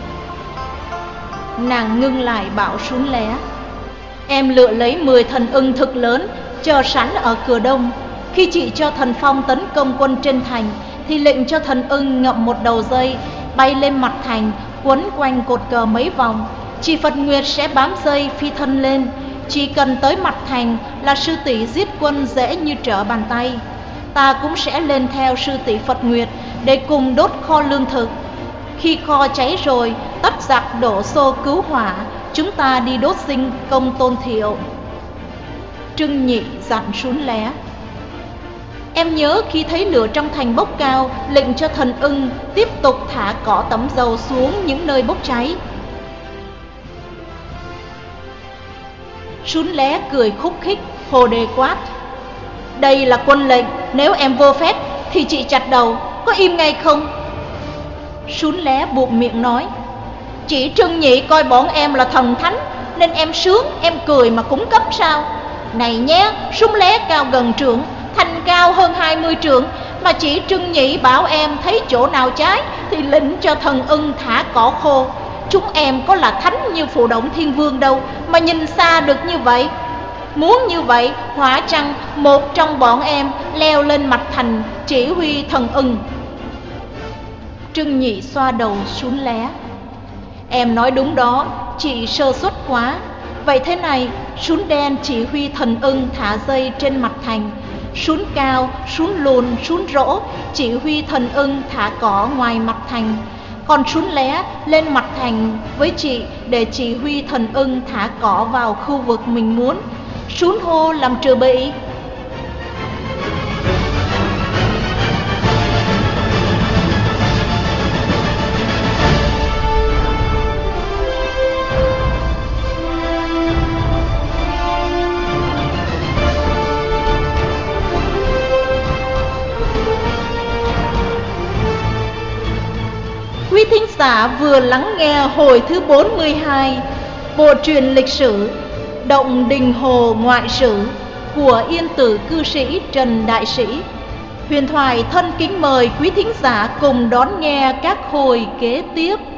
Nàng ngưng lại bảo Sún Lé: em lựa lấy mười thần ưng thực lớn chờ sẵn ở cửa đông. Khi chị cho thần phong tấn công quân trên thành thì lệnh cho thần ưng ngậm một đầu dây bay lên mặt thành, quấn quanh cột cờ mấy vòng. Chị Phật Nguyệt sẽ bám dây phi thân lên. Chỉ cần tới mặt thành là sư tỷ giết quân dễ như trở bàn tay. Ta cũng sẽ lên theo sư tỷ Phật Nguyệt để cùng đốt kho lương thực. Khi kho cháy rồi, tất giặc đổ xô cứu hỏa, chúng ta đi đốt dinh công Tôn Thiệu. Trương Nhị dặn Sún Lé: em nhớ khi thấy lửa trong thành bốc cao, lệnh cho thần ưng tiếp tục thả cỏ tẩm dầu xuống những nơi bốc cháy. Sún Lé cười khúc khích. Hồ Đề quát: đây là quân lệnh, nếu em vô phép thì chị chặt đầu, có im ngay không? Sún Lé buột miệng nói: chỉ Trương Nhị coi bọn em là thần thánh, nên em sướng, em cười mà cúng cấp sao? Này nhé, Sún Lé cao gần trượng, thành cao hơn hai mươi trượng, mà chỉ Trương Nhị bảo em thấy chỗ nào cháy thì lệnh cho thần ưng thả cỏ khô. Chúng em có là thánh như Phù Động Thiên Vương đâu mà nhìn xa được như vậy. Muốn như vậy, hỏa chăng một trong bọn em leo lên mặt thành chỉ huy thần ưng. Trương Nhị xoa đầu Sún Lé: em nói đúng đó, chị sơ suất quá. Vậy thế này, Sún Đen chỉ huy thần ưng thả dây trên mặt thành, Sún Cao, Sún Lùn, Sún Rỗ chỉ huy thần ưng thả cỏ ngoài mặt thành. Còn Sún Lé lên mặt thành với chị để chỉ huy thần ưng thả cỏ vào khu vực mình muốn. Sún hô làm trừ bị. Quý thính giả vừa lắng nghe hồi thứ bốn mươi hai bộ truyện lịch sử Động Đình Hồ Ngoại Sử của Yên Tử cư sĩ Trần Đại Sĩ. Huyền Thoại thân kính mời quý thính giả cùng đón nghe các hồi kế tiếp.